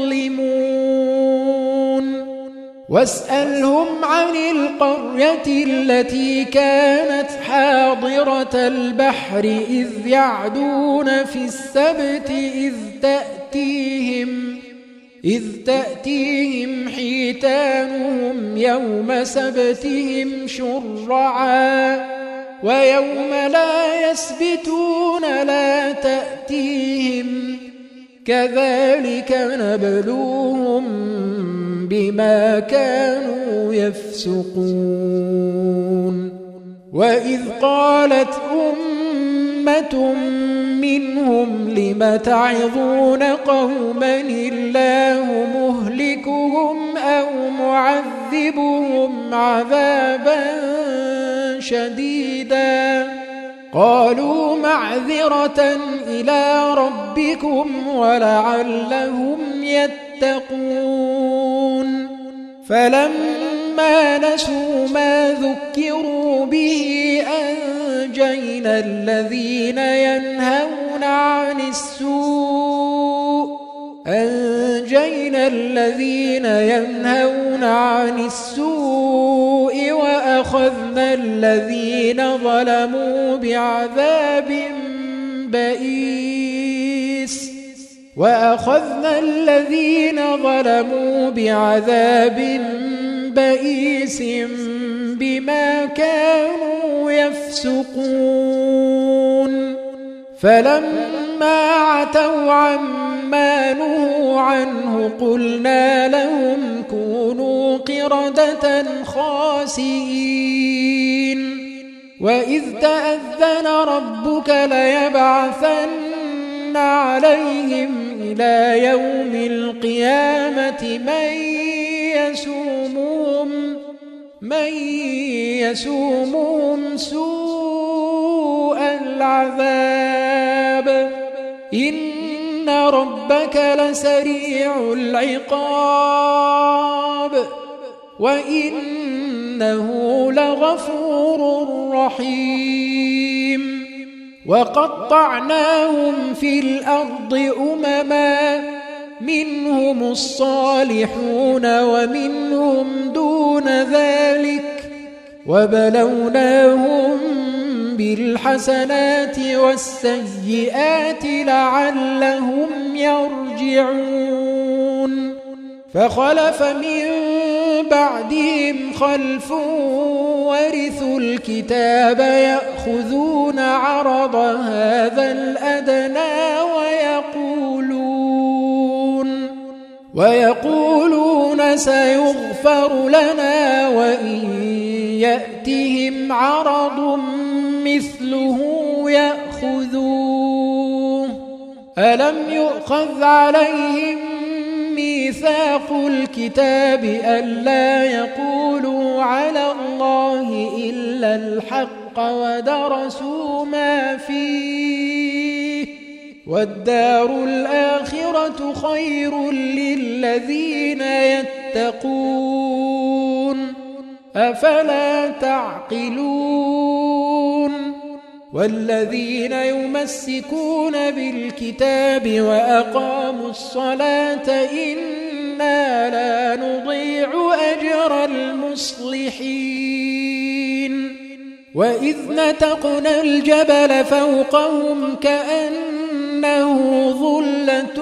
يظلمون واسألهم عن القرية التي كانت حاضرة البحر إذ يعدون في السبت إذ تأتيهم إذ تأتيهم حيتانهم يوم سبتهم شرعا ويوم لا يسبتون لا تأتيهم كذلك نبلوهم بما كانوا يفسقون وإذ قالت أمة منهم لم تعظون قوما الله مهلكهم أو معذبهم عذابا شديدا قالوا معذرة إلى ربكم ولعلهم يتقون فلما نسوا ما ذكروا به أنجينا الذين ينهون عن السوء أنجينا الذين ينهون عن السوء وأخذنا الذين ظلموا بعذاب بئيس وأخذنا الذين ظلموا بعذاب بئيس بما كانوا يفسقون فلما عتوا عما نهوا عنه قلنا لهم كونوا قردة خاسئين وإذ تأذن ربك ليبعثن عليهم إلى يوم القيامة من يسومهم من يسومهم سوء العذاب إن ربك لسريع العقاب وإنه لغفور رحيم وقطعناهم في الأرض أمما منهم الصالحون ومنهم دون ذلك وبلوناهم بالحسنات والسيئات لعلهم يرجعون فخلف من بعدهم خلف ورثوا الكتاب يأخذون عرض هذا الأدنى ويقولون ويقولون سيغفر لنا وإن يأتهم عرض مثله يأخذوه ألم يؤخذ عليهم ميثاق الكتاب ألا يقولوا على الله إلا الحق ودرسوا ما فيه والدار الآخرة خير للذين يتقون أفلا تعقلون والذين يمسكون بالكتاب وأقاموا الصلاة إنا لا نضيع أجر المصلحين وإذ نتقنا الجبل فوقهم كأنه ظلة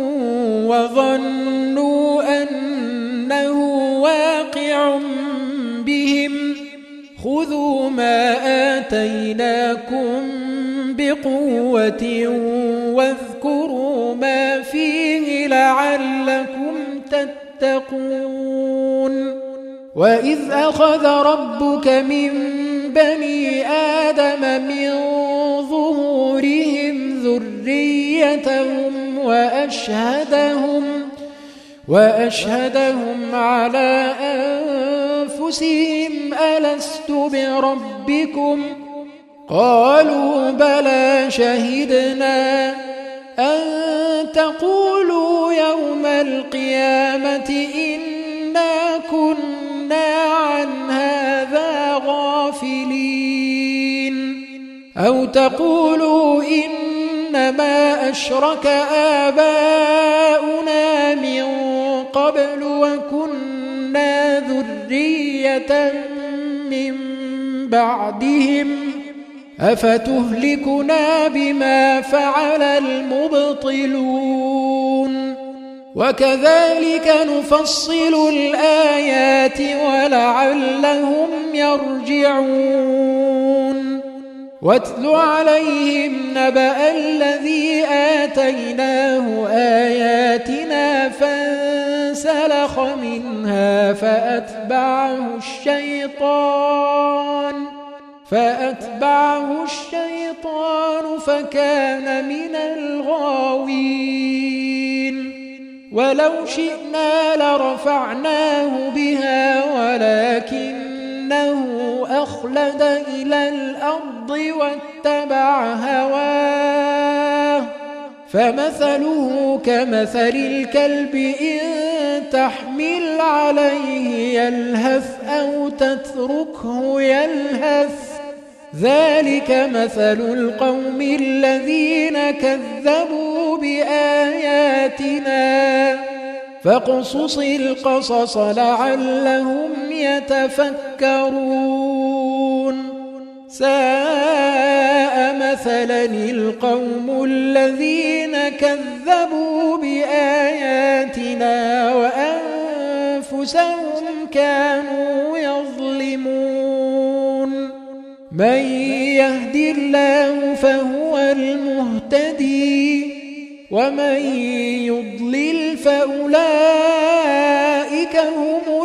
وظنوا أنه واقع بهم خذوا ما آتيناكم بقوة واذكروا ما فيه لعلكم تتقون. وإذ أخذ ربك من بني آدم من ظهورهم ذريتهم وأشهدهم وأشهدهم على أنفسهم ألست بربكم قالوا بلى شهدنا أن تقولوا يوم القيامة إنا كنا عن هذا غافلين أو تقولوا إنما أشرك آباؤنا من قبل وكنا ذرية من بعدهم أفتهلكنا بما فعل المبطلون وكذلك نفصل الآيات ولعلهم يرجعون. واتل عليهم نبأ الذي آتيناه آياتنا فانسلخ منها فأتبعه الشيطان فأتبعه الشيطان فكان من الغاوين. ولو شئنا لرفعناه بها ولكنه أخلد إلى الأرض واتبع هواه فمثله كمثل الكلب إن تحمل عليه يلهث أو تتركه يلهث ذلك مثل القوم الذين كذبوا بآياتنا فاقصص القصص لعلهم يتفكرون. ساء مثلا القوم الذين كذبوا بآياتنا وأنفسهم كانوا يظلمون. من يهد الله فهو المهتدي ومن يضلل فأولئك هم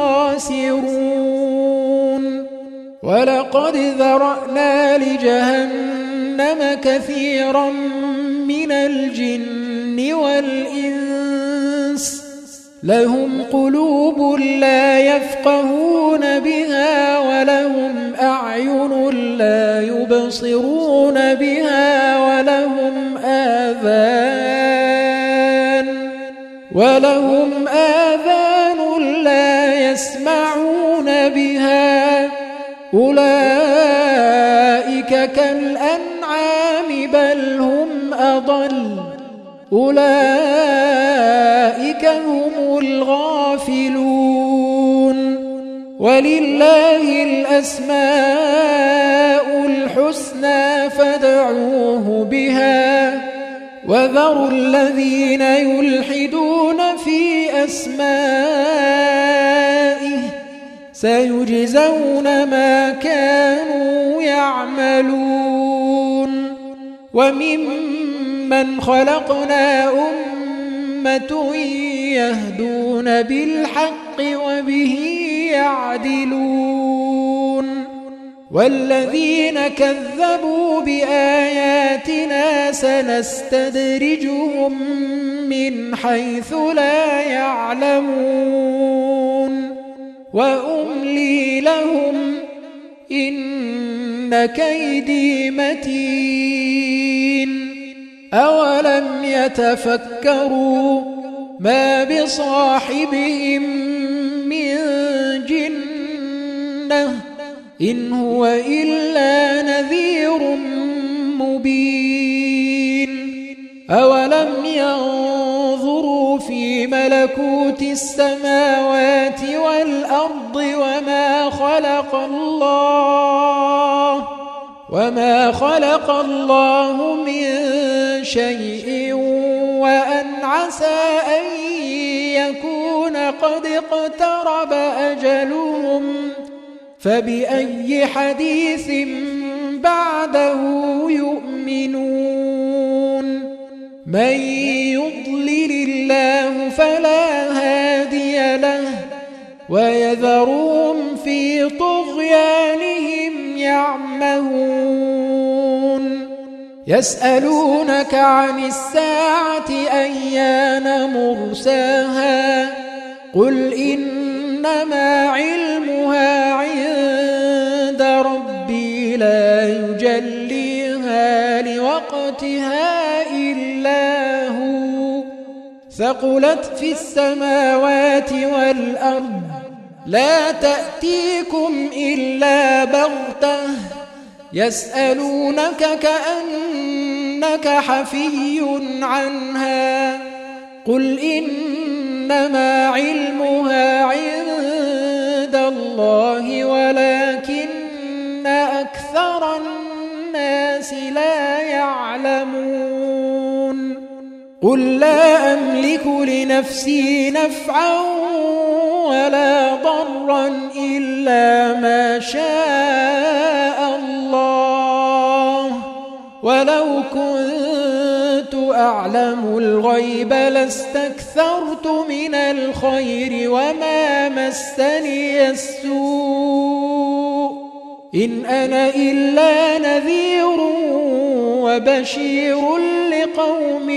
الخاسرون. ولقد ذرأنا لجهنم كثيرا من الجن والإنس لهم قلوب لا يفقهون بها ولهم أعين لا يبصرون بها ولهم آذان ولهم آذان لا يسمعون بها أولئك كالأنعام بل هم أضل أولئك هم الغافلون. ولله الأسماء الحسنى فادعوه بها وذروا الذين يلحدون في أسمائه سيجزون ما كانوا يعملون. وممن خلقنا أمة يهدون بالحق وبه يعدلون والذين كذبوا بآياتنا سنستدرجهم من حيث لا يعلمون وأملي لهم إن كيدي متين. أولم يتفكروا ما بصاحبهم من جنة إن هو إلا نذير مبين. أولم ينظروا في ملكوت السماوات والأرض وما خلق الله وما خلق الله من شيء وأن عسى أن يكون قد اقترب أجلهم فبأي حديث بعده يؤمنون. يؤمنون من يضلل الله فلا هادي له ويذرهم في طغيانهم يعمهون يسألونك عن الساعة أيان مرساها قل إنما علمها عند ربي لا يجليها لوقتها إلا هو ثقلت في السماوات والأرض لا تأتيكم إلا بغتة يسألونك كأنك حفي عنها قل إنما علمها عند الله ولكن أكثر الناس لا يعلمون قل لا أملك لنفسي نفعا ولا ضرا إلا ما شاء الله ولو كنت أعلم الغيب لاستكثرت من الخير وما مسني السوء إن أنا إلا نذير وبشير لقوم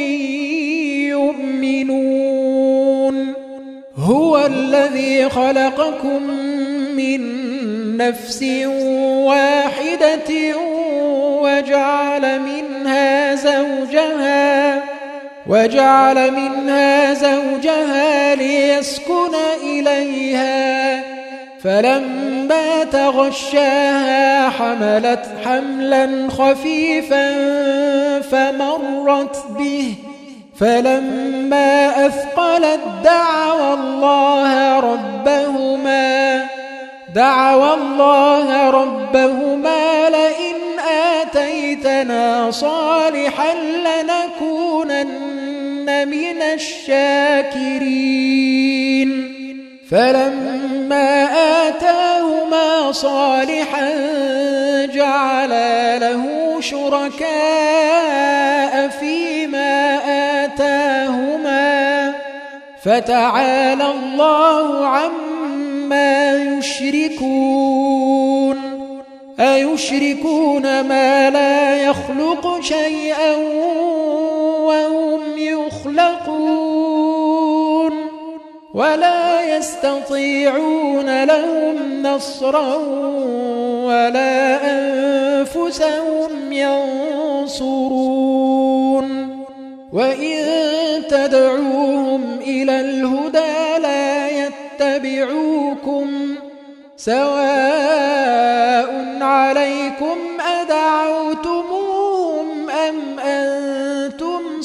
يؤمنون هو الذي خلقكم من نفس واحدة وجعل منها زوجها وجعل منها زوجها ليسكن إليها فلما تغشاها حملت حملا خفيفا فمرت به فلما أثقلت دعوا الله ربهما دعوا الله ربهما لئن آتيتنا صالحا لنكونن من الشاكرين فلما آتاهما صالحا جعلا له شركاء فيما آتاهما فتعالى الله عما يشركون أيشركون ما لا يخلق شيئا وهم يخلقون ولا يستطيعون لهم نصرا ولا أنفسهم ينصرون وإن تدعوهم إلى الهدى لا يتبعوكم سواء عليكم أدعوتموهم أم أنتم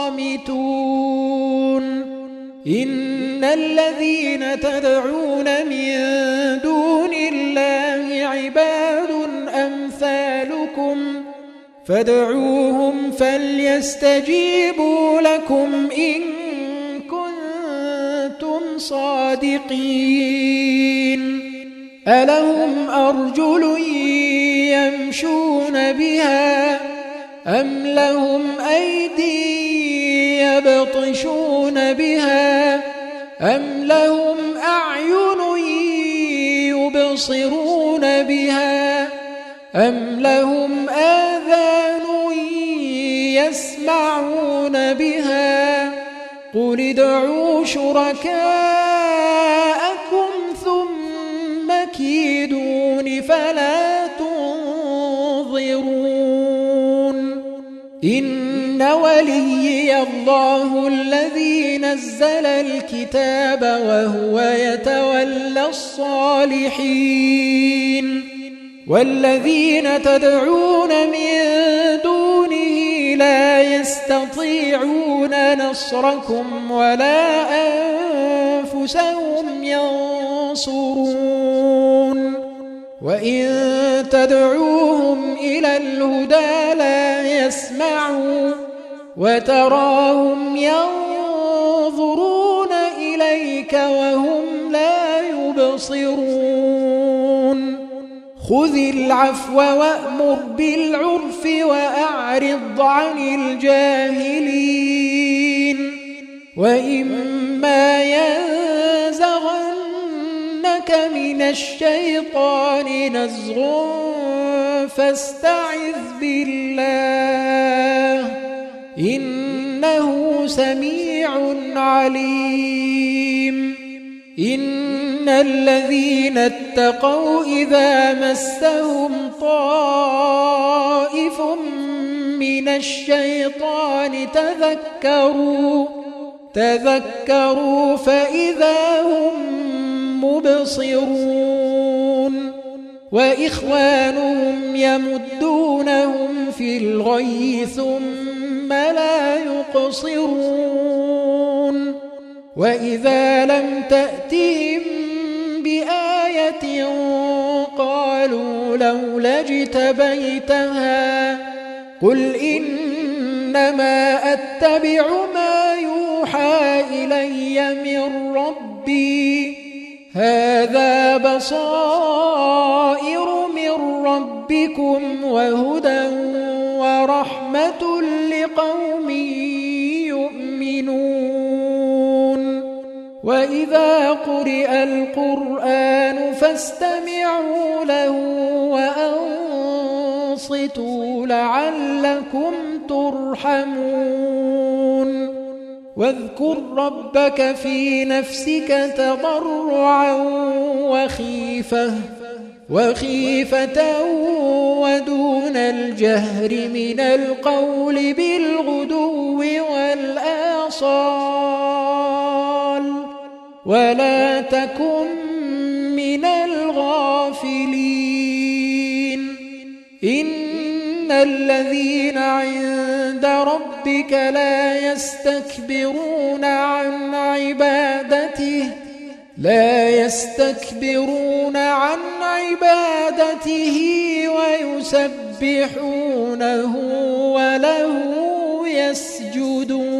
صامتون إن الذين تدعون من دون الله عباد أمثالكم فادعوهم فليستجيبوا لكم إن كنتم صادقين ألهم أرجل يمشون بها أم لهم أيدي يبطشون بها أم لهم أعين يبصرون بها أم لهم آذان يسمعون بها قل ادعوا شركاءكم ثم كيدون فلا تنظرون إن وليي الله الذي نزل الكتاب وهو يتولى الصالحين والذين تدعون من دونه لا يستطيعون نصركم ولا أنفسهم ينصرون وإن تدعوهم إلى الهدى لا يسمعوا وتراهم ينظرون إليك وهم لا يبصرون خذ العفو وأمر بالعرف وأعرض عن الجاهلين وإما ينزغنك من الشيطان نزغ فاستعذ بالله إنه سميع عليم إن الذين اتقوا إذا مسهم طائف من الشيطان تذكروا تذكروا فإذا هم مبصرون وإخوانهم يمدونهم في الغي ثم لا يقصرون وإذا لم تأتهم بآية قالوا لولا اجتبيتها قل إنما أتبع ما يوحى إلي من ربي هذا بصائر من ربكم وهدى ورحمة لقوم يؤمنون وإذا قرئ القرآن فاستمعوا له وأنصتوا لعلكم ترحمون واذكر ربك في نفسك تضرعا وخيفة وخيفة ودون الجهر من القول بالغدو والآصال ولا تكن من الغافلين إن الذين عند ربك لا يستكبرون عن عبادته لا يستكبرون عن عبادته ويسبحونه وله يسجدون